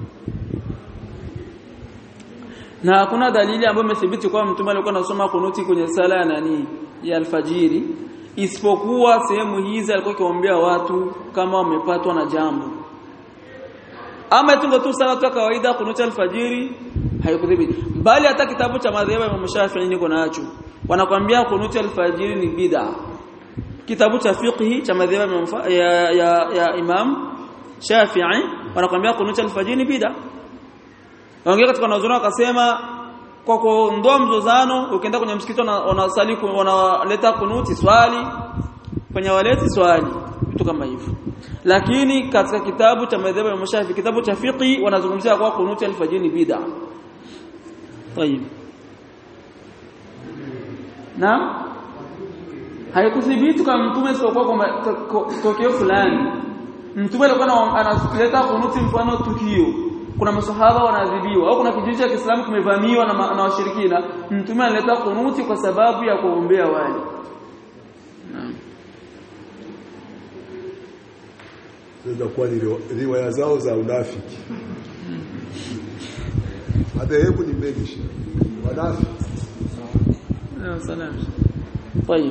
na hakuna dalili ambayo imethibiti kwa mtume alikuwa anasoma kunuti kwenye sala ya nani ya alfajiri isipokuwa sehemu hizi alikuwa akiombea watu kama wamepatwa na jambo ama tungo tu sala tu kawaida kunuti alfajiri haikudhibiti bali hata kitabu cha madhhabu ya Imam Shafi'i niko nacho wanakuambia kunuti alfajiri ni bid'a kitabu cha fiqh cha madhhabu ya ya ya Imam Shafi'i wanakuambia kunuti alfajiri ni bid'a wengine katika wanazuoni wakasema kwa kuondoa mzozano ukienda kwenye msikiti unasali unaleta kunuti swali kwenye waleti swali vitu kama hivyo. Lakini katika kitabu cha madhhabu ya Shafi'i kitabu cha fiqh wanazungumzia kwa kunuti alfajiri ni bid'a. Tayeb. Na haikuthibiti kama mtume sio kwa tokeo fulani. Mtume alikuwa analeta kunuti mfano tukio. Kuna masahaba wanaadhibiwa au kuna kijiji cha Kiislamu kimevamiwa na, na washirikina, mtume analeta kunuti kwa sababu ya kuombea wale. Naam. Ndio kwa riwaya zao za unafiki. Madhehebu ni mengi. Wanafiki. Naam, salam. Tayeb.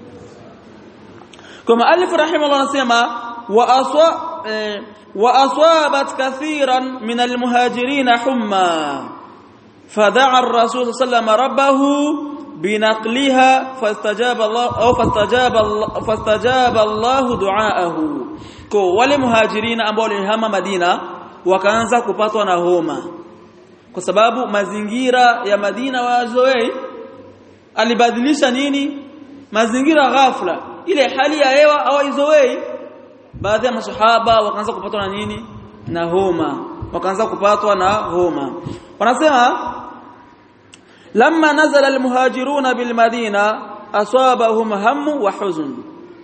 Kama alif rahimahullah anasema wa aswa eh, وأصابت كثيرا من المهاجرين حمى فدعا الرسول صلى الله عليه وسلم ربه بنقلها فاستجاب الله أو فاستجاب الله فاستجاب الله دعاءه kwa wale muhajirina ambao walihama Madina wakaanza kupatwa na homa kwa sababu mazingira ya Madina wazoei alibadilisha nini mazingira ghafla ile hali ya hewa hawaizoei. Baadhi ya masahaba wakaanza kupatwa na nini na homa wakaanza kupatwa na homa. Wanasema lamma nazala almuhajiruna bil madina asabahum hammu wa huzn.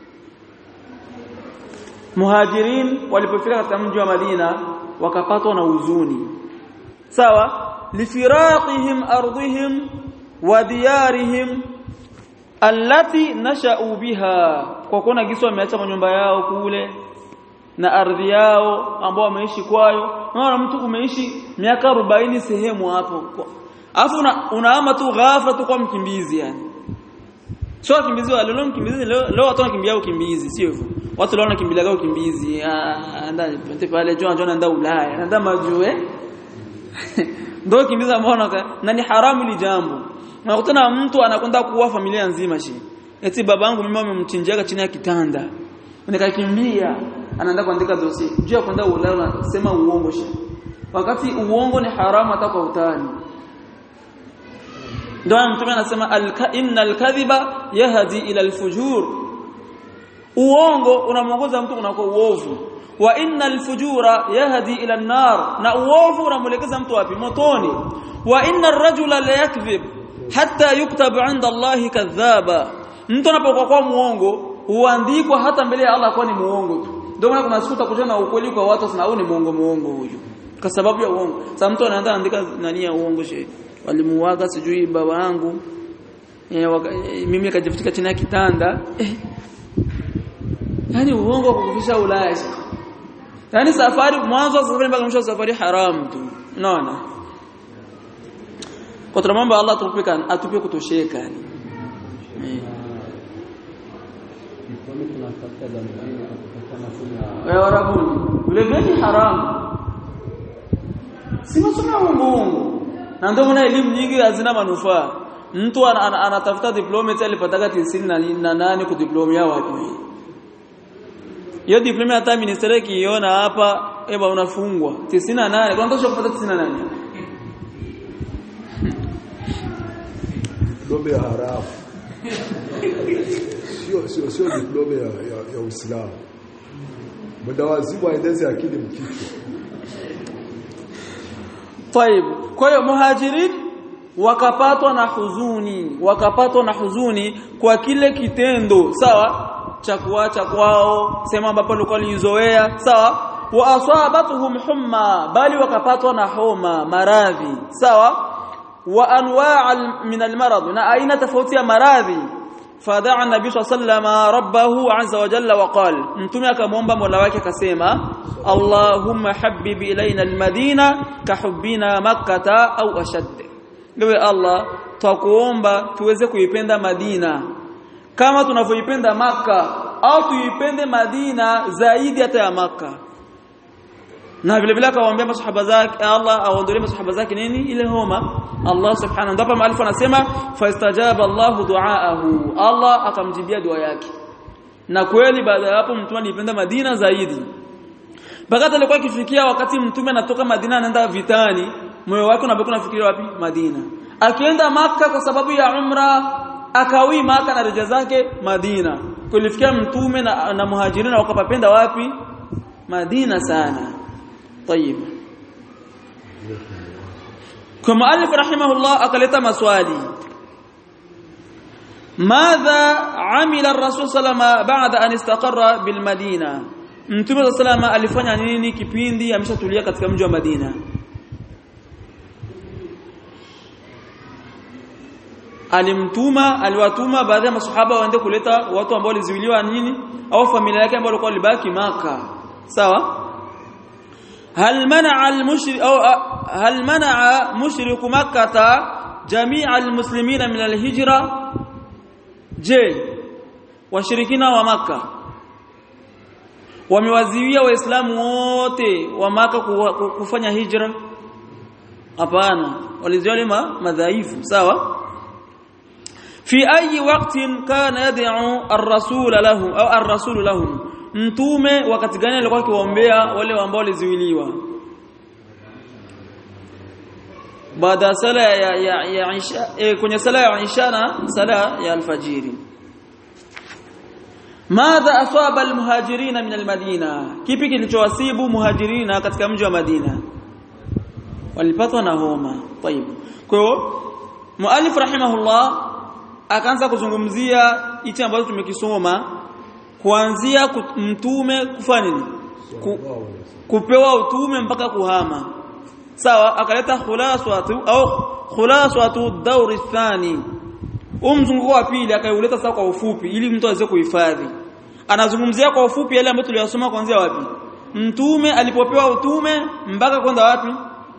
Muhajirin walipofika katika mji wa Madina wakapatwa na huzuni sawa lifiraqihim ardhihim wa diyarihim allati nasha'u biha kwa kuona giso wameacha manyumba yao kule na ardhi yao ambao wameishi kwayo. Unaona mtu umeishi miaka arobaini sehemu hapo alafu unaama tu ghafla tu kwa mkimbizi yani sio kimbizi wale leo mkimbizi leo leo watu wanakimbia ukimbizi sio hivyo watu leo wanakimbilia ukimbizi anda pete pale John John anda Ulaya anda majue ndio kimbiza mbona na ni haramu li jambo. Unakutana mtu anakwenda kuua familia nzima shi. Eti babangu mimi amemchinjaga chini ya kitanda. Nikakimbia, anaenda kuandika dosi. Juu ya kwenda Ulaya unasema uongo shi. Wakati uongo ni haramu hata kwa utani. Ndio mtume anasema innal kadhiba yahdi ila alfujur. Uongo unamuongoza mtu kunako uovu. Wa innal fujura yahdi ila an-nar. Na uovu unamwelekeza mtu wapi? Motoni. Wa innar rajula la yakdhib hatta yuktab 'inda Allah kadhaba. Mtu anapokuwa kwa muongo huandikwa hata mbele ya Allah kwa ni muongo tu. Ndio maana kuna siku utakutana ukweli kwa watu sana au ni muongo muongo huyu kwa sababu ya uongo. Sasa mtu anaanza andika nani ya uongo shehe. Walimuaga sijui baba yangu eh, mimi nikajifutika chini ya kitanda eh. Yaani uongo kwa kufisha Ulaya. Yaani safari mwanzo wa safari mpaka mwisho safari haram tu. Unaona? Kwa tunamwomba Allah tupika atupe kutosheka yani. Eh. Wewe warabuni. Ule beti haram. Si masomo ya Mungu. Na ndio maana elimu nyingi hazina manufaa. Mtu anatafuta an, an, diploma eti alipataka tisini na nane kudiplomia wapi? Hiyo diploma hata ministeri kiona hapa eba unafungwa tisini na nane. Kwa nini kupata tisini na nane? Diploma ya haramu. Sio sio sio diploma ya ya, ya Uislamu. Mdawazibu aendeze akili mkichwa. Tayeb. Kwa hiyo muhajirin wakapatwa na huzuni, wakapatwa na huzuni kwa kile kitendo, sawa? Cha kuacha kwao, sema ambapo walikuwa walizoea, sawa? Wa asabatuhum humma, bali wakapatwa na homa, maradhi, sawa? Wa anwa' min almarad, na aina tofauti ya maradhi. Fadaa an-nabii sallallahu rabbahu azza wa jalla wa qala, mtume akamwomba Mola wake akasema, Allahumma habbib ilaina almadina kahubbina makkah au ashad. Ewe Allah, twakuomba tuweze kuipenda Madina kama tunavyoipenda Makka au tuipende Madina zaidi hata ya Makka. Na vile vile akawaambia masahaba zake Allah aondolee masahaba zake nini ile homa. Allah subhanahu ndipo maalifu anasema fastajaba Allah duaahu, Allah akamjibia dua yake. Na kweli baada ya hapo mtume alipenda Madina zaidi. Bakati alikuwa akifikia wakati mtume anatoka Madina anaenda vitani, moyo wake unabaki unafikiria wapi? Madina. Akienda Makka kwa sababu ya umra akawi Makka na rejea zake Madina. Kulifikia mtume na, na muhajirina wakapapenda wapi? Madina sana. Tayib. Kama alif rahimahullah akaleta maswali. Madha amila ar-rasul sallama ba'da an istaqarra bil Madina? Mtume sallama alifanya nini kipindi ameshatulia katika mji wa Madina? Alimtuma aliwatuma baadhi ya masahaba waende kuleta watu ambao waliziwiliwa nini au familia yake ambao walikuwa libaki Maka. Sawa? هل منع المشرك أو هل منع مشرك مكة جميع المسلمين من الهجرة؟ je washirikina wa Maka wamewaziwia waislamu wote wa Maka kufanya hijra? Hapana, waliziwia madhaifu. Sawa? fi ayi waqtin kana yad'u ar-rasul lahum au ar-rasul lahum? Mtume wakati gani alikuwa akiwaombea wale ambao waliziwiliwa? Baada sala ya ya, ya Isha e, kwenye sala ya Isha na sala ya alfajiri. Madha asaba almuhajirina min almadina? Kipi kilichowasibu muhajirina katika mji wa Madina? Walipatwa na homa. Tayeb. Kwa hiyo muallif rahimahullah akaanza kuzungumzia hichi ambacho tumekisoma kuanzia mtume kufanya nini? Ku, kupewa utume mpaka kuhama. Sawa? Akaleta khulasatu au khulasatu dawr athani. Umzunguko wa pili akauleta sasa kwa ufupi ili mtu aweze kuhifadhi. Anazungumzia kwa ufupi yale ambayo tuliyosoma kuanzia wapi? Mtume alipopewa utume mpaka kwenda wapi?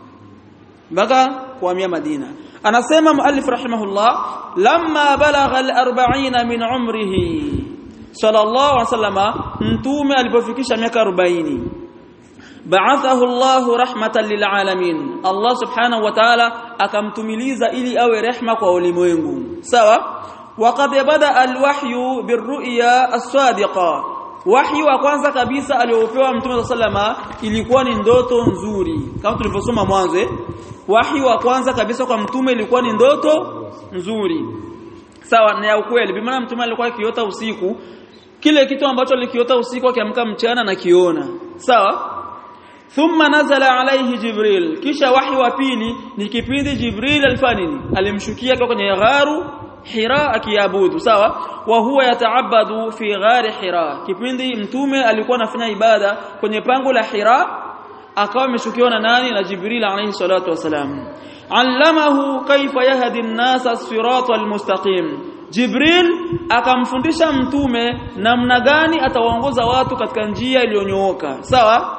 Mpaka kuhamia Madina. Anasema muallif rahimahullah, lamma balagha al-arba'ina min umrihi sallallahu alaihi wasallama, mtume alipofikisha miaka arobaini, ba'athahu Allah rahmatan lil alamin, Allah subhanahu wa ta'ala akamtumiliza ili awe rehma kwa ulimwengu. Sawa? Waqad bada alwahyu birru'ya as-sadiqa, wahyi wa kwanza kabisa aliopewa mtume sallama ilikuwa ni ndoto nzuri. Kama tulivyosoma mwanzo, wahyi wa kwanza kabisa kwa mtume ilikuwa ni ndoto nzuri. Sawa? Na ya ukweli, bi maana mtume alikuwa akiota usiku, kile kitu ambacho alikiota usiku akiamka mchana na kiona. Sawa? Thumma nazala alayhi Jibril, kisha wahi wa pili ni kipindi Jibril alfanini alimshukia kwa kwenye gharu Hira akiabudu. Sawa? Wa huwa yataabadu fi ghari Hira, kipindi mtume alikuwa anafanya ibada kwenye pango la Hira, akawa ameshukiwa na nani? Na Jibril alayhi salatu wasalam. Allamahu kaifa yahdi an-nas as-sirata al-mustaqim, Jibril akamfundisha mtume namna gani atawaongoza watu katika njia iliyonyooka. Sawa?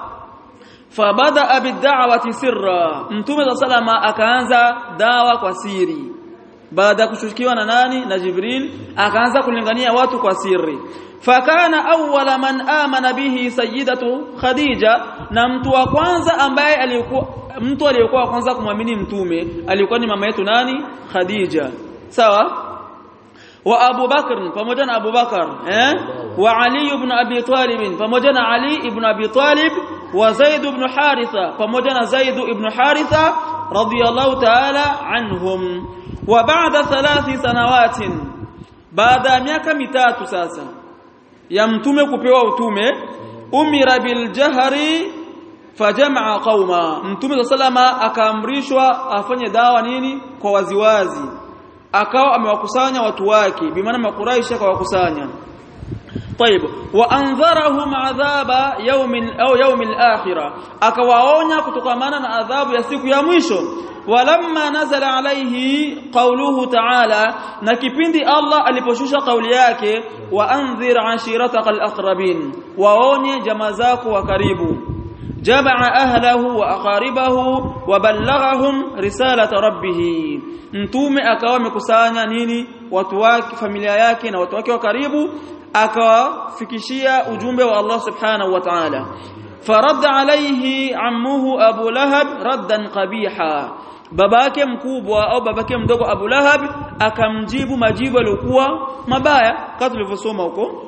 Fabada bid-da'wati sirra, mtume sallama akaanza dawa kwa siri. Baada kushukiwa na nani? Na Jibril, akaanza kulingania watu kwa siri. Fakana awwala man amana bihi sayyidatu Khadija, na mtu wa kwanza ambaye alikuwa mtu aliyekuwa kwanza kumwamini mtume alikuwa ni mama yetu nani? Khadija. Sawa? Wa Abu Bakr, pamoja na Abu Bakar, eh? Wa Ali ibn Abi Talib, pamoja na Ali ibn Abi Talib, wa Zaid ibn Haritha, pamoja na Zaid ibn Haritha radiyallahu ta'ala anhum. Wa ba'da thalathi sanawatin, baada miaka mitatu sasa ya mtume kupewa utume, umira bil jahri fajamaa qauma, mtume sallama akaamrishwa afanye dawa nini? Kwa waziwazi. Akawa amewakusanya watu wake, bi maana makuraishi akawakusanya. طيب وانذرهم عذاب يوم او يوم الاخره, akawaonya kutokamana na adhabu ya siku ya mwisho. Walamma nazala alayhi qawluhu ta'ala, na kipindi Allah aliposhusha kauli yake, wa anzir ashiratakal aqrabin, waonye jamaa zako wa karibu. Jamaa ahlahu wa aqaribahu wa ballaghahum risalata rabbih, mtume akawa amekusanya nini? Watu wake, familia yake na watu wake wa karibu, akawafikishia ujumbe wa Allah subhanahu wa ta'ala. Faradda alayhi ammuhu Abu Lahab raddan qabiha, babake mkubwa au babake mdogo Abu Lahab akamjibu majibu yaliokuwa mabaya kama tulivyosoma huko.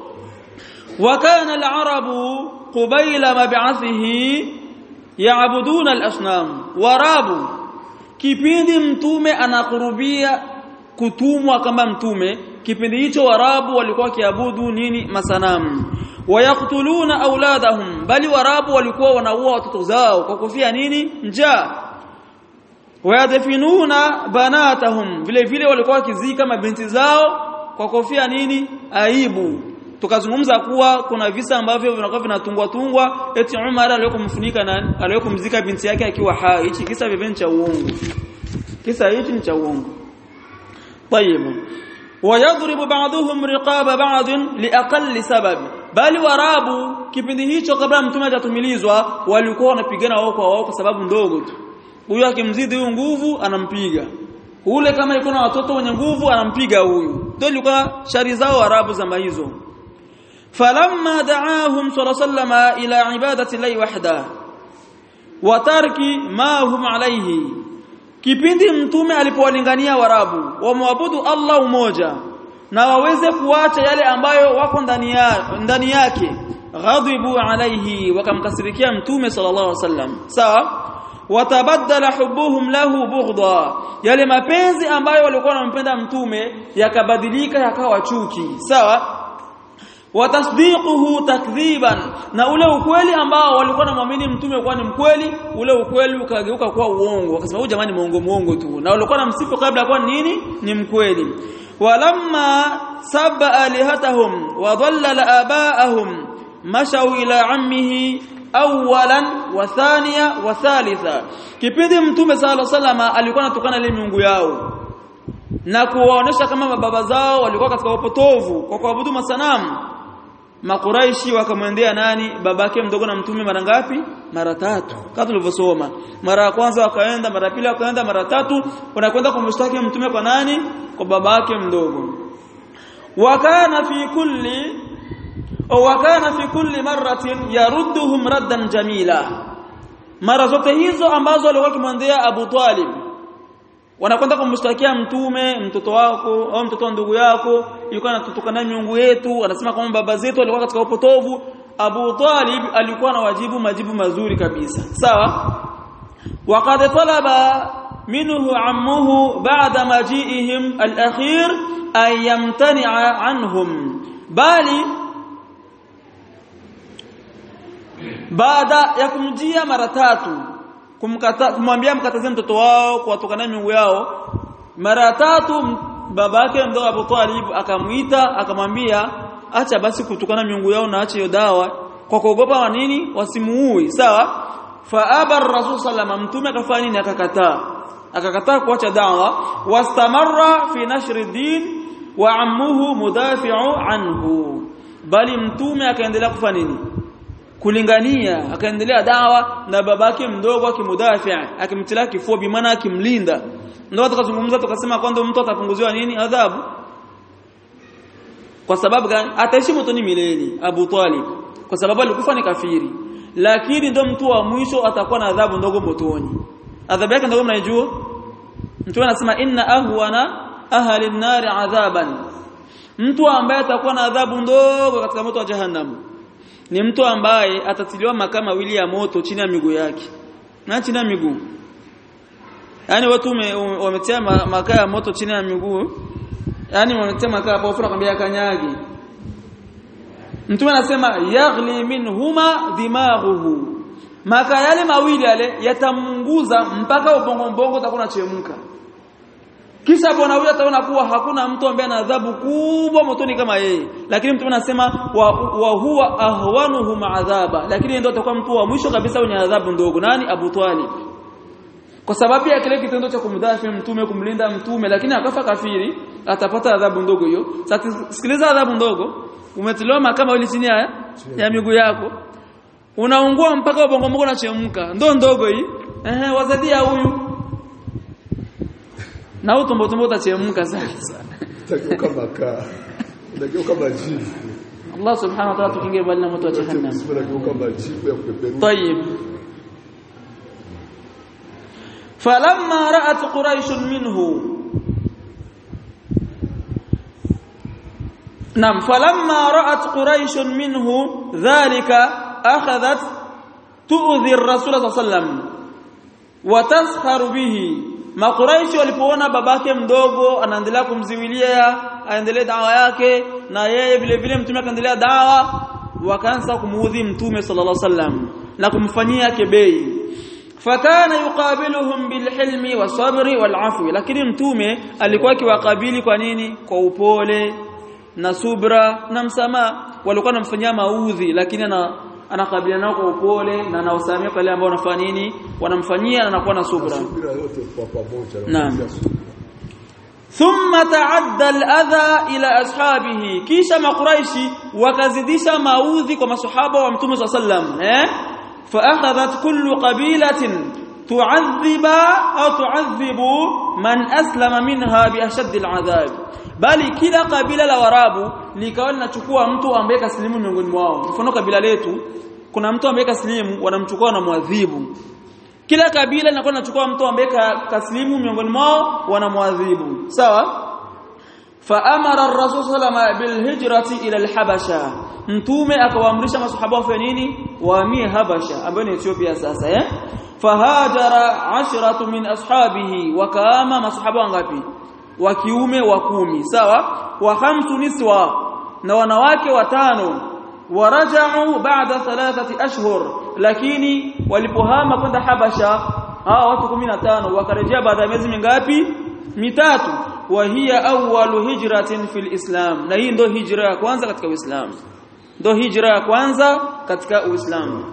Wa kana al-arabu qabila mab'athihi ya'buduna al-asnam, warabu kipindi mtume anakurubia kutumwa kama mtume, kipindi hicho Waarabu walikuwa kiabudu nini? Masanamu. Wayaktuluna auladahum, bali Waarabu walikuwa wanaua watoto zao kwa kufia nini? Njaa. Wayadfinuna banatahum, vile vile walikuwa wakizika mabinti zao kwa kofia nini? Aibu. Tukazungumza kuwa kuna visa ambavyo vinakuwa vinatungwa tungwa eti Umar aliyokumfunika na aliyokumzika binti yake akiwa hai. Hichi kisa vivyo cha uongo. Kisa hichi ni cha uongo. Tayeb. Wayadribu ba'dhum riqaba ba'd liaqall sabab. Bali Waarabu kipindi hicho kabla mtume hajatumilizwa walikuwa wanapigana wao kwa wao kwa sababu ndogo tu. Huyu akimzidi huyu nguvu anampiga. Ule kama yuko na watoto wenye nguvu anampiga huyu. Ndio ilikuwa shari zao Waarabu zama hizo. Falamma da'ahum sallallahu alayhi wasallam ila ibadati llahi wahda wa tarki ma hum alayhi, kipindi mtume alipowalingania Waarabu wamwabudu Allah mmoja na waweze kuacha yale ambayo wako ndani ya ndani yake, ghadibu alayhi, wakamkasirikia mtume sallallahu alayhi wasallam. Sawa? Watabaddala hubbuhum lahu bughdha, yale mapenzi ambayo walikuwa wanampenda mtume yakabadilika yakawa chuki. Sawa? Watasdiquhu takdhiban, na ule ukweli ambao walikuwa wanamwamini mtume kwa ni mkweli, ule ukweli ukageuka kuwa uongo. Wakasema huyu jamani muongo muongo tu, na walikuwa wanamsifu kabla kwa nini? Ni mkweli. Walamma sabba alihatahum wa dhallala abaahum mashaw ila ammihi awalan wa thaniya wa thalitha, kipindi mtume sallallahu alaihi wasallam alikuwa anatukana ile miungu yao na kuwaonesha kama mababa zao walikuwa katika upotovu kwa kuabudu masanamu, Makuraishi wakamwendea nani? Babake mdogo na mtume mara ngapi? Mara tatu. Kama tulivyosoma. Mara ya kwanza wakaenda, mara pili wakaenda, mara tatu wanakwenda kumshtaki mtume kwa nani? Kwa babake mdogo. Wakana fi kulli au wakana fi kulli marratin yarudduhum raddan jamila. Mara zote hizo ambazo walikuwa kimwendea Abu Talib, wanakwenda kumshtakia mtume, mtoto wako au mtoto wa ndugu yako yuko anatutukana miungu yetu, anasema kwamba baba zetu walikuwa katika upotovu. Abu Talib alikuwa na wajibu majibu mazuri kabisa. Sawa? Waqad talaba minhu ammuhu ba'da maji'ihim al-akhir ay yamtani'a anhum, bali baada ya kumjia mara tatu kumkata kumwambia mkataze mtoto wao kuwatukana miungu yao, mara tatu babake mdogo Abu Talib akamuita akamwambia acha basi kutukana miungu yao na acha hiyo dawa, kwa kuogopa wa nini? Wasimuui. Sawa? Fa aba ar-rasul sallallahu, mtume akafanya nini? Akakataa. Akakataa kuacha dawa. Wastamarra fi nashri din wa ammuhu mudafi'u anhu, bali mtume akaendelea kufanya nini? Kulingania, akaendelea dawa na babake mdogo akimudafi' akimtilaki kifua, bi maana akimlinda. Ndio tukazungumza tukasema kwamba mtu atapunguziwa nini? Adhabu. Kwa sababu gani? Ataishi motoni milele Abu Talib, kwa sababu alikufa ni kafiri, lakini ndio mtu wa mwisho atakuwa na adhabu ndogo motoni. Adhabu yake ndogo mnaijua? Mtu anasema inna ahwana ahli an-nar adhaban, mtu ambaye atakuwa na adhabu ndogo katika moto wa jahannam ni mtu ambaye atatiliwa makaa mawili ya moto chini ya miguu yake. Na chini ya miguu, yani watu wametia makaa ya moto chini ya miguu, yani wametia makaa hapo afu nakwambia kanyagi. Mtu anasema yaghli minhuma dimaghuhu, makaa yale mawili yale yatamunguza mpaka ubongo mbongo utakuwa unachemka. Kisha bwana huyu ataona kuwa hakuna mtu ambaye ana adhabu kubwa motoni kama yeye, lakini mtu anasema wa, wa huwa ahwanuhum adhaba, lakini ndio atakuwa mtu wa mwisho kabisa mwenye adhabu ndogo. Nani? Abu Talib, kwa sababu ya kile kitendo cha kumdafi mtume, kumlinda mtume, lakini akafa kafiri, atapata adhabu ndogo hiyo. Sasa sikiliza, adhabu ndogo, umetiliwa kama ile chini ya ya miguu yako, unaungua mpaka ubongo mbongo unachemka, ndo ndogo hii. Ehe, wazadia huyu na utumbo tumbo utachemka sasa. Utageuka makaa. Utageuka majivu. Allah subhanahu wa ta'ala tukinge bali na moto wa jahannam. Utageuka majivu ya kupeperuka. Tayeb. Falamma ra'at quraish minhu, nam falamma ra'at quraish minhu dhalika akhadhat tu'dhi ar-rasul sallallahu alayhi wasallam wa tasharu bihi Makuraishi walipoona babake mdogo anaendelea kumziwilia aendelee dawa yake na yeye vile vile mtume akaendelea dawa, wakaanza kumuudhi mtume sallallahu alaihi wasallam na kumfanyia kebei. Fakana yuqabiluhum bilhilmi wasabri walafwi, lakini mtume alikuwa akiwakabili kwa nini? Kwa upole na subra na msamaha. Walikuwa wanamfanyia maudhi lakini ana anakabiliana nao kwa upole na anawasamia pale ambao wanafanya nini, wanamfanyia na anakuwa na subra. Subira yote kwa pamoja. Naam. Thumma ta'adda al-adha ila ashabihi, kisha makuraishi wakazidisha maudhi kwa masahaba wa mtume sallallahu alaihi wasallam. Eh, fa akhadhat kullu qabilatin tu'adhiba au tu'adhibu man aslama minha bi ashadd al-adhab, bali kila kabila la Warabu likawa linachukua mtu ambaye kaslimu miongoni mwao. Mfano kabila letu kuna mtu ambaye kaslimu, wanamchukua na muadhibu. Kila kabila linakuwa linachukua mtu ambaye kaslimu miongoni mwao, wanamuadhibu. Sawa? Fa amara ar-rasul sallallahu bil hijrati ila al-habasha, mtume akawaamrisha masahaba wafanye nini? Wahamie Habasha ambayo ni Ethiopia sasa. Eh, fahajara ashratu min ashabihi, wakaama masahaba wangapi? Wa kiume wa kumi. Sawa? Wa khamsu niswa, na wanawake watano. Waraja'u ba'da thalathati ashhur, lakini walipohama kwenda Habasha hao watu kumi na tano wakarejea baada ya miezi mingapi? Mitatu. Wa hiya awwalu hijratin fil Islam, na hii ndio hijra ya kwanza katika Uislamu. Ndio hijra ya kwanza katika Uislamu.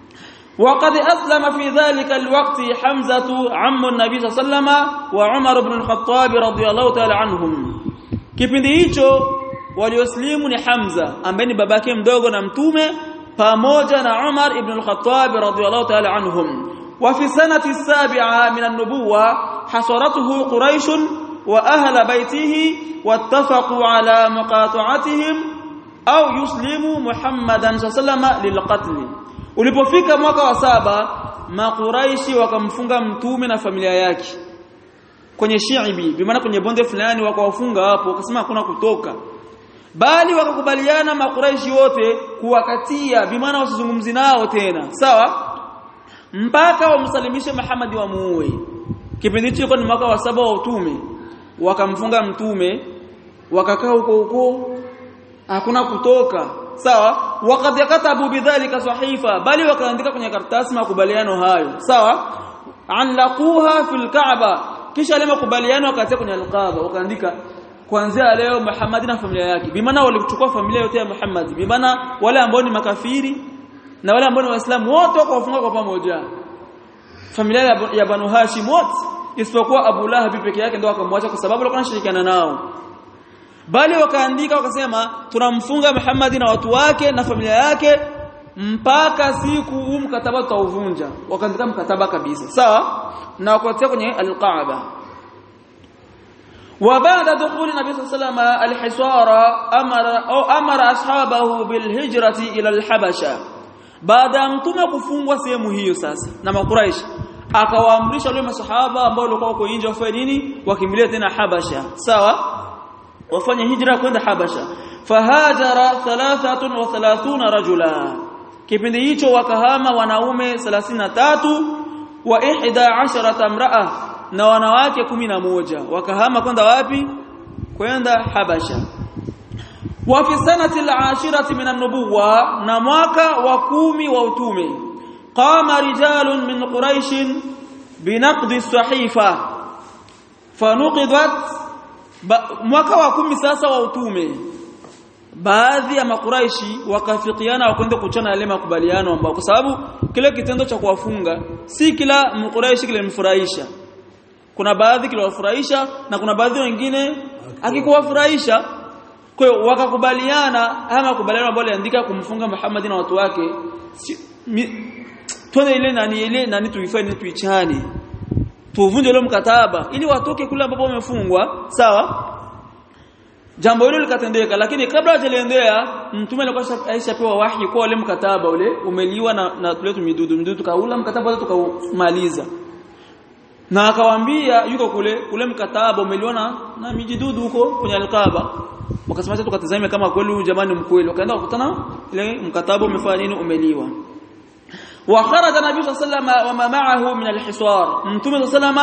وقد أسلم في ذلك الوقت حمزة عم النبي صلى الله عليه وسلم وعمر بن الخطاب رضي الله تعالى عنهم. Kipindi hicho walioslimu ni Hamza ambaye ni babake mdogo na mtume pamoja na Umar ibn al-Khattab radhiyallahu ta'ala anhum. Wa fi sanati as-sabi'a min an-nubuwwa hasaratuhu Quraysh wa ahla baytihi wattafaqu ala muqata'atihim au yuslimu Muhammadan sallallahu alayhi wasallam lilqatl. Ulipofika mwaka wa saba, Makuraishi wakamfunga mtume na familia yake kwenye Shiibi, bi maana kwenye bonde fulani wakawafunga hapo, wakasema hakuna kutoka. Bali wakakubaliana Makuraishi wote kuwakatia, bi maana wasizungumzi nao tena. Sawa? Mpaka wamsalimishe Muhammad wa muue. Kipindi hicho ni mwaka wa saba wa utume. Wakamfunga mtume, wakakaa huko huko, hakuna kutoka. Sawa? Waqad yakatabu bidhalika sahifa, bali wakaandika kwenye karatasi makubaliano hayo. Sawa? Anlaquha fil Kaaba, kisha ile makubaliano wakatia kwenye al-Kaaba, wakaandika kuanzia leo Muhammad na familia yake. Bi maana walichukua familia yote ya Muhammad, bi maana wale ambao ni makafiri na wale ambao ni waislamu wote wakafunga kwa pamoja. Familia ya Banu Hashim wote isipokuwa Abu Lahab peke yake ndio akamwacha kwa sababu alikuwa anashirikiana nao. Bali wakaandika wakasema tunamfunga Muhammad na watu wake na familia yake mpaka siku huu mkataba tutauvunja. Wakaandika mkataba kabisa. Sawa? Na wakatia kwenye al-Kaaba. وبعد دخول النبي صلى الله عليه وسلم الحصار امر او امر اصحابه بالهجره الى الحبشه. Baada mtume kufungwa sehemu hiyo sasa na Makuraish, akawaamrisha wale masahaba ambao walikuwa huko nje wafanye nini? Wakimbilie tena Habasha. Sawa? Wafanye hijra kwenda Habasha. Fahajara thalathatun wa thalathuna rajula, kipindi hicho wakahama wanaume thelathini na tatu wa ihda asharata imra'a, na wanawake kumi na moja wakahama kwenda wapi? Kwenda Habasha. Wa fi sanati al-ashirati min an-nubuwwa, na mwaka wa kumi wa utume, qama rijalun min quraish binaqdi as-sahifa fanuqidat. Mwaka wa kumi sasa wa utume, baadhi ya Makuraishi wakafikiana wakwenda kuchana yale makubaliano ambao, kwa sababu kile kitendo cha kuwafunga si kila Mkuraishi kile mfurahisha. Kuna baadhi kile wafurahisha na kuna baadhi wengine akikuwafurahisha. Kwa hiyo wakakubaliana haya makubaliano ambayo aliandika kumfunga Muhammad na watu wake, tuone ile nani ile nani tuifanye tuichane, tuvunje ile mkataba ili watoke kule ambapo wamefungwa. Sawa? Jambo hilo likatendeka, lakini kabla hajaliendea mtume alikuwa aishapewa wahi kwa ule mkataba ule umeliwa na na tuletu midudu midudu, kaula mkataba ule tukamaliza. Na akawaambia yuko kule ule mkataba umeliwa na, na mijidudu huko kwenye al-Kaaba. Wakasema tukatazame kama kweli huyu jamani mkweli. Wakaenda kukutana ile mkataba umefanya nini? Umeliwa. Wa kharaja Nabii sallallahu alayhi wasallam wa ma ma'ahu min al-hisar, mtume sallallahu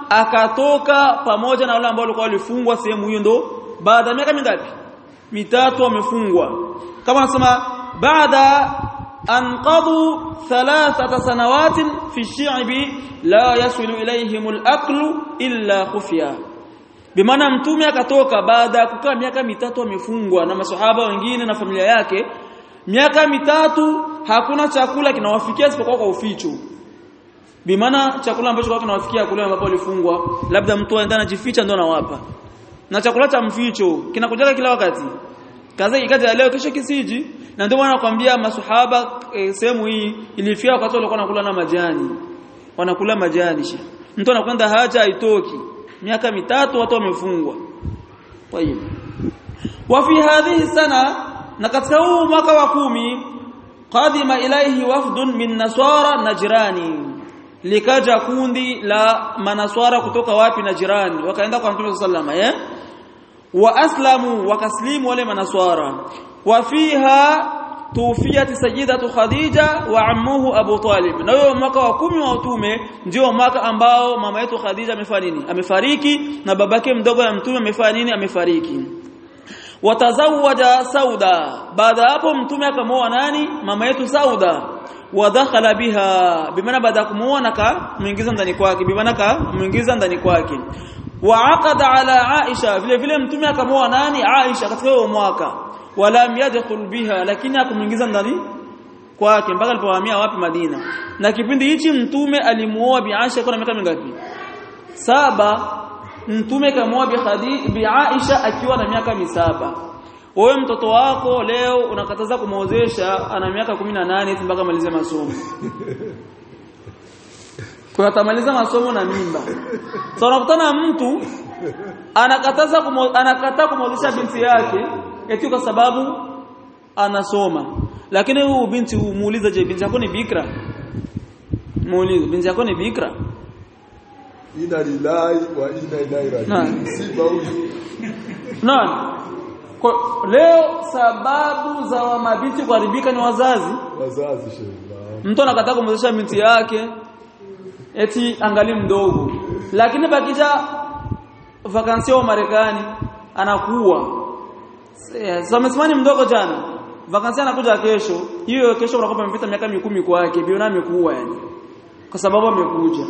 akatoka pamoja na wale ambao walikuwa walifungwa sehemu hiyo, ndo baada ya miaka mingapi? Mitatu wamefungwa. Kama nasema baada anqadhu thalathata sanawatin fi shi'bi la yasulu ilayhim al-aqlu illa khufya. Bimaana mtume akatoka baada ya kukaa miaka mitatu amefungwa na maswahaba wengine na familia yake. Miaka mitatu hakuna chakula kinawafikia isipokuwa kwa uficho. Bimaana chakula ambacho kwa kinawafikia kule ambapo walifungwa, labda mtu aenda anajificha ndio anawapa. Na chakula cha mficho kinakujaga kila wakati. Kaza ikaja leo kesho kisiji, na ndio maana nakwambia maswahaba e, sehemu hii ilifia wakati walikuwa wanakula na majani. Wanakula majani sha. Mtu anakwenda haja haitoki. Miaka mitatu watu wamefungwa. Kwa hiyo wa fi hadhihi sana, na katika huu mwaka wa kumi, qadima ilaihi wafdun min nasara najrani, likaja kundi la manaswara kutoka wapi? Najrani. Wakaenda kwa Mtume sallallahu alayhi wasallam, eh wa aslamu, wakaslimu wale manaswara. Wa fiha tufiyat sayyidatu Khadija wa ammuhu Abu Talib. Na huo mwaka wa kumi wa utume ndio mwaka ambao mama yetu Khadija amefanya nini? Amefariki, na babake mdogo ya mtume amefanya nini? Amefariki. Watazawaja Sauda. Baada hapo mtume akamuoa nani? Mama yetu Sauda. Wa dakhala biha, bimaana baada kumuoa naka muingiza ndani kwake, bimaana ka muingiza ndani kwake. Wa aqada ala Aisha, vile vile mtume akamuoa nani? Aisha katika huo mwaka. Wala yadkhul biha, lakini akumuingiza ndani kwake mpaka alipohamia wapi? Madina. Na kipindi hichi mtume alimuoa bi Aisha kwa miaka mingapi? Saba. Mtume kamuoa bi Khadija bi Aisha akiwa na miaka misaba. Wewe mtoto wako leo unakataza kumuozesha ana miaka kumi na nane mpaka malize masomo. Kwa atamaliza masomo na mimba. Sasa unakutana mtu anakataza kumo, anakataa kumuozesha binti yake eti kwa sababu anasoma. Lakini huyu binti umuuliza, je, binti yako ni bikra? Muulize, binti yako ni bikra? Inna lillahi wa inna ilaihi raji'un. Siba huyu. Nani? Kwa leo sababu za wa mabinti kuharibika ni wazazi. Wazazi shehe. Mtu anakataa kumwezesha binti yake eti angali mdogo. Lakini bakija vakansi wa Marekani anakuwa. Sasa msimani mdogo jana. Vakansi anakuja kesho. Hiyo kesho unakopa mpita miaka mikumi kwake, biona amekuwa yani. Kwa sababu amekuja.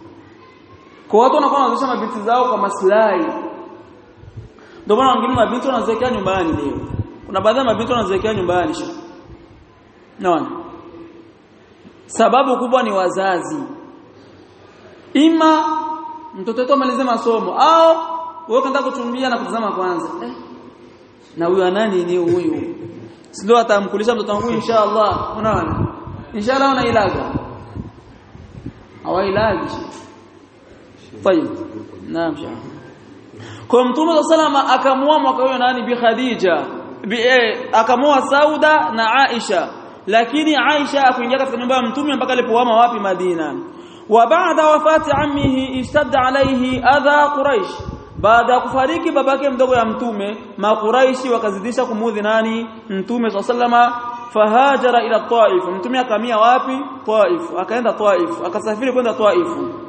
Kwa watu wanakuwa wanazalisha mabinti zao kwa maslahi. Ndio maana wengine mabinti wanazekea nyumbani leo. Kuna baadhi ya mabinti wanazekea nyumbani sha. Naona. Sababu kubwa ni wazazi. Ima mtoto wetu amalize masomo au wewe kaenda kuchumbia na kutazama kwanza. Eh. Na huyu nani ni huyu? Sio atamkulisha mtoto wangu inshallah. Unaona? Inshallah unailaga. Hawailagi. Tayeb. Naam sha. Kwa Mtume salama akamuoa mwaka huyo nani? Bi Khadija. Bi eh, akamuoa Sauda na Aisha. Lakini Aisha akuingia katika nyumba ya Mtume mpaka alipohama wapi? Madina. Wa baada wafati ammihi ishtadda alayhi adha Quraish. Baada kufariki babake mdogo ya Mtume, ma Quraishi wakazidisha kumudhi nani? Mtume sallallahu fahajara ila Taif. Mtume akamia wapi? Taif. Akaenda Taif, akasafiri kwenda Taif.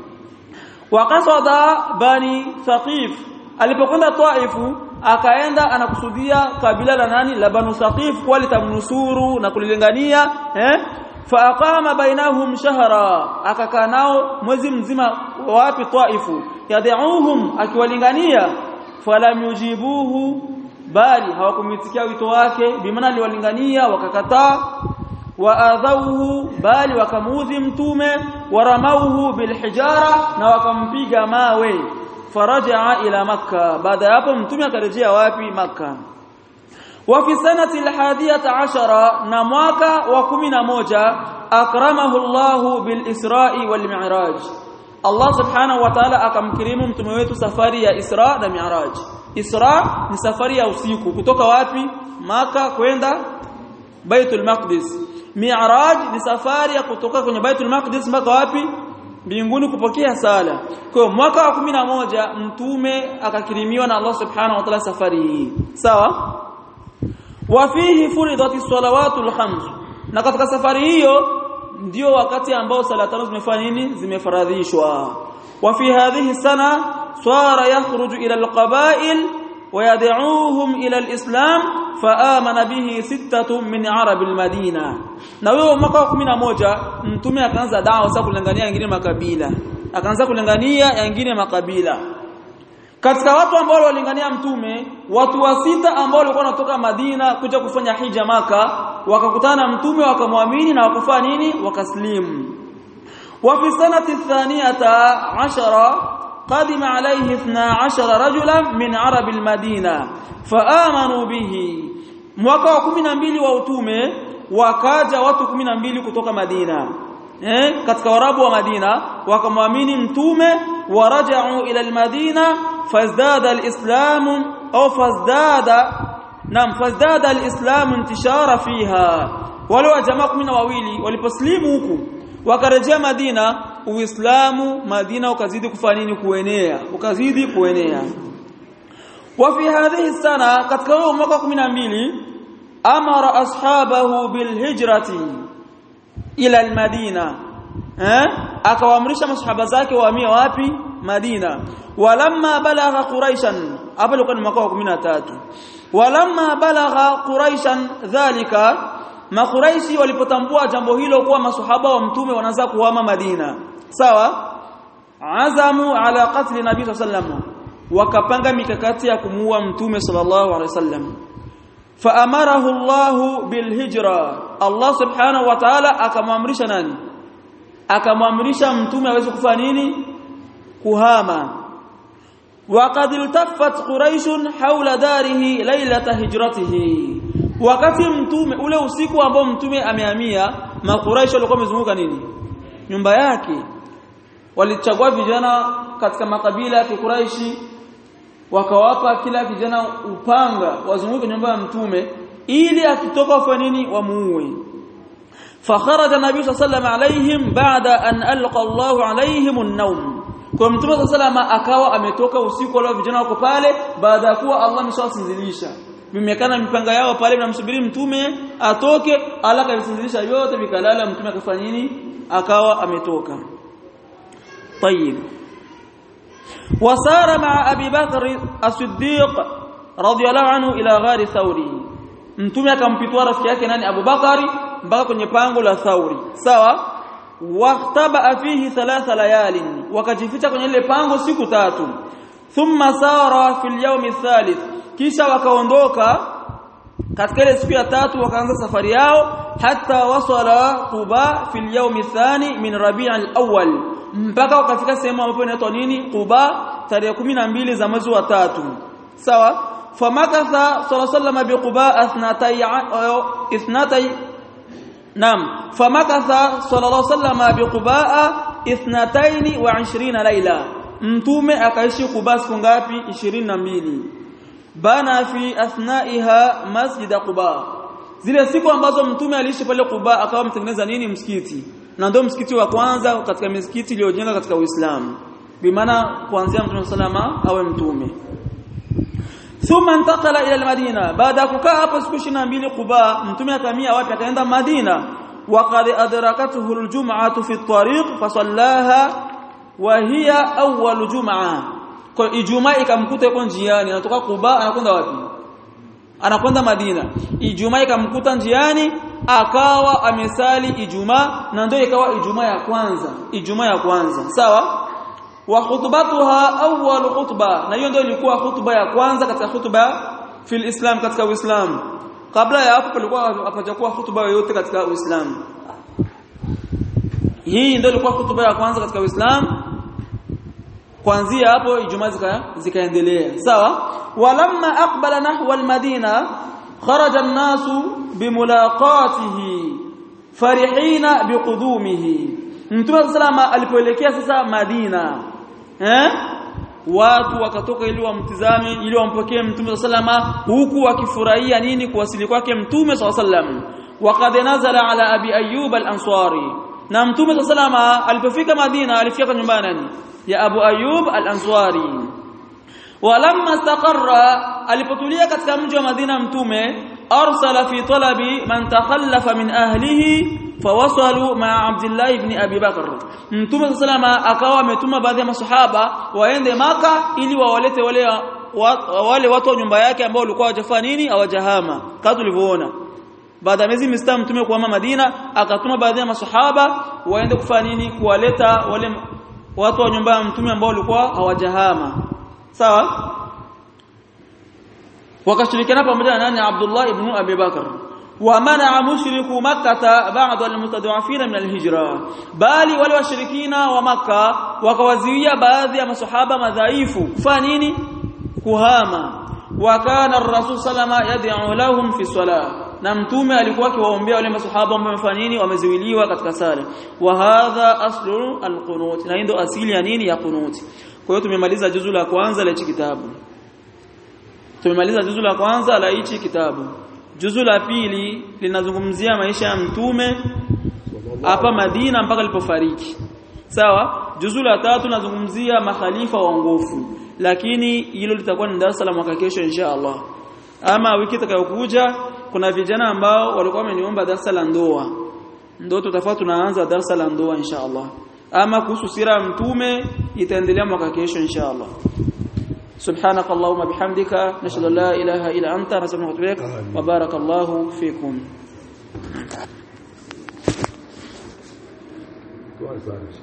Waqasada bani Thaqif. Alipokwenda Taifu akaenda anakusudia kabila la nani? La Banu Thaqif, kwa litamnusuru na kulilingania, eh fa aqama bainahum shahra, akakaa nao mwezi mzima wapi? Taifu. Yad'uhum, akiwalingania, falam yujibuhu, bali hawakumitikia wito wake, bimaana aliwalingania wakakataa. Waadhauhu, bali wakamuudhi Mtume. Waramauhu bilhijara, na wakampiga mawe. Faraja ila Makkah, baada hapo Mtume akarejea wapi? Makkah. Wa fi sanati alhadiyata ashara, na mwaka wa kumi na moja, akramahu Allahu bil Isra'i wal Mi'raj. Allah subhanahu wa ta'ala akamkirimu mtume wetu safari ya Isra na Mi'raj. Isra ni safari ya usiku kutoka wapi? Maka kwenda Baitul Maqdis. Mi'raj ni safari ya kutoka kwenye Baitul Maqdis mpaka wapi? Mbinguni kupokea sala. Kwa mwaka wa kumi na moja mtume akakirimiwa na Allah subhanahu wa ta'ala safari hii. Sawa? Wa fihi furidati salawatul khams. Na katika safari hiyo ndio wakati ambao sala tano zimefanya nini? Zimefaradhishwa. وفي هذه السنة صار يخرج إلى القبائل ويدعوهم إلى الإسلام فآمن به ستة من عرب المدينة. na huyo mwaka wa kumi na moja mtume akaanza dawa sasa kulingania wengine makabila, akaanza kulingania wengine makabila. Katika watu ambao walilingania mtume, watu wa sita ambao walikuwa wanatoka Madina kuja kufanya hija Maka, wakakutana mtume wakamwamini na wakafanya nini? Wakaslimu. wa fi sanati thaniyata ashara قدم عليه اثنا عشر رجلا من عرب المدينة فآمنوا به. mwaka wa kumi na mbili wa utume wakaja watu kumi na mbili kutoka Madina, eh katika warabu wa Madina wakamwamini mtume, waraja'u ila almadina fazdada alislam au fazdada nam fazdada alislam intishara fiha. wale wa jamaa kumi na wawili waliposlimu huku wakarejea Madina, Uislamu Madina ukazidi kufanya nini? Kuenea, ukazidi kuenea. wa fi hadhihi sana, katika huo mwaka kumi na mbili, amara ashabahu bil hijrati ila al Madina, eh akawaamrisha masahaba zake wahamie wapi? Madina. walamma balagha quraishan, hapo ilikuwa ni mwaka wa kumi na tatu. walamma balagha quraishan dhalika, Makuraishi walipotambua jambo hilo kuwa masahaba wa mtume wanaanza kuhama Madina, sawa, azamu ala qatl nabii sallallahu alaihi wasallam, wakapanga mikakati ya kumuua mtume sallallahu alaihi wasallam. fa amarahu Allah bil hijra, Allah subhanahu wa ta'ala akamwamrisha nani? Akamwamrisha mtume aweze kufanya nini? Kuhama. wa qad iltaffat quraish hawla darihi lailata hijratihi, wakati mtume ule usiku ambao mtume amehamia, Makuraishi walikuwa wamezunguka nini? Nyumba yake. Walichagua vijana katika makabila ya Quraishi, wakawapa kila kijana upanga wazunguke nyumba ya mtume ili akitoka wafanye nini? Wamuue. fakharaja nabii sallallahu alayhim ba'da an alqa Allahu alayhim an-nawm, kwa mtume sallallahu akawa ametoka usiku, wale vijana wako pale baada ya kuwa Allah ameshawasinzilisha, vimekana mipanga yao pale, namsubiri mtume atoke, alaka visinzilisha yote vikalala, mtume akafanya nini? Akawa ametoka. طيب. وسار مع ابي بكر الصديق رضي الله عنه الى غار ثوري, mtume akampitua rafiki yake nani? Abu Bakari, mpaka kwenye pango la Thauri, sawa. waqtaba fihi thalatha layalin, wakajificha kwenye ile pango siku tatu. thumma sara fil yawm athalith, kisha wakaondoka katika ile siku ya tatu, wakaanza safari yao hatta wasala Quba fil yawm athani min Rabi' al-awwal, mpaka wakafika sehemu ambapo inaitwa nini? Quba, tarehe kumi na mbili za mwezi wa tatu, sawa. famakatha sallallahu alayhi wasallam bi Quba athnatay ithnatay nam famakatha sallallahu alayhi wasallam bi Quba ithnatayn wa ishrina layla, mtume akaishi Quba siku ngapi? ishirini na mbili. bana fi athnaiha masjid Quba, zile siku ambazo mtume aliishi pale Quba akawa mtengeneza nini? Msikiti, na ndio msikiti wa kwanza katika misikiti iliyojenga katika Uislamu, bi maana kuanzia mtume salama awe mtume. thumma intaqala ila al-Madina, baada kukaa hapo siku ishirini na mbili Quba, mtume akamia wapi? Akaenda Madina. wa qad adrakatuhu al-jum'atu fi at-tariq fa sallaha wa hiya awwal jum'ah, kwa Ijumaa ikamkuta yuko njiani, anatoka Quba anakwenda wapi? Anakwenda Madina. Ijumaa ikamkuta njiani, akawa amesali Ijumaa, na ndio ikawa Ijumaa ya kwanza, Ijumaa ya kwanza, sawa. wa khutbatuha awwal khutba, na hiyo ndio ilikuwa khutba ya kwanza katika khutba fil Islam, katika Uislamu. Kabla ya hapo palikuwa hapajakuwa khutba yoyote katika Uislamu. Hii ndio ilikuwa khutba ya kwanza katika Uislamu. Kuanzia hapo Ijumaa zika zikaendelea, sawa. walamma aqbala nahwa almadina kharaja an-nasu bimulaqatihi farihina biqudumihi, mtume salama alipoelekea sasa Madina, eh watu wakatoka ili wamtizame, ili wampokee mtume salama, huku wakifurahia nini? Kuwasili kwake mtume sallam. waqad nazala ala abi ayyub al-ansari, na mtume salama alipofika Madina alifika nyumbani nani? Ya Abu Ayyub al-Ansari. walamma istaqarra, alipotulia katika mji wa Madina mtume, arsala fi talabi man takhallafa min ahlihi fawasalu ma Abdullah ibn Abi Bakr. Mtume sallama akawa ametuma baadhi ya masahaba waende Maka ili wawalete wale wale watu wa nyumba yake ambao walikuwa hawajafanya nini, hawajahama. Kama tulivyoona baada ya miezi misita mtume kuhama Madina akatuma baadhi ya masahaba waende kufanya nini, kuwaleta wale watu wa nyumba ya mtume ambao walikuwa hawajahama. Sawa, wakashirikiana pamoja na nani, Abdullah ibn Abi Bakr. Wa manaa mushriku makkah ba'd al-mutadawafin min al-hijra, bali wale washirikina wa Makkah wakawaziwia baadhi ya masahaba madhaifu kufanya nini, kuhama. Wa kana ar-rasul sallama yad'u lahum fi salah, na mtume alikuwa akiwaombea wale masahaba ambao wamefanya nini, wameziwiliwa katika sala. Wa hadha aslu al-qunut, na ndio asili ya nini, ya qunut. Kwa hiyo tumemaliza juzu la kwanza la hichi kitabu. Tumemaliza juzu la kwanza la hichi kitabu. Juzu la pili linazungumzia maisha ya mtume hapa Madina mpaka alipofariki. Sawa? Juzu la tatu linazungumzia makhalifa waongofu. Lakini hilo litakuwa ni darasa la mwaka kesho insha Allah. Ama wiki itakayokuja kuna vijana ambao walikuwa wameniomba darasa la ndoa. Ndio tutafuata tunaanza darasa la ndoa insha Allah. Ama kuhusu sira ya mtume itaendelea mwaka kesho insha Allah. سبحانك اللهم بحمدك نشهد ان لا اله الا انت نستغفرك ونتوب اليك وبارك الله فيكم.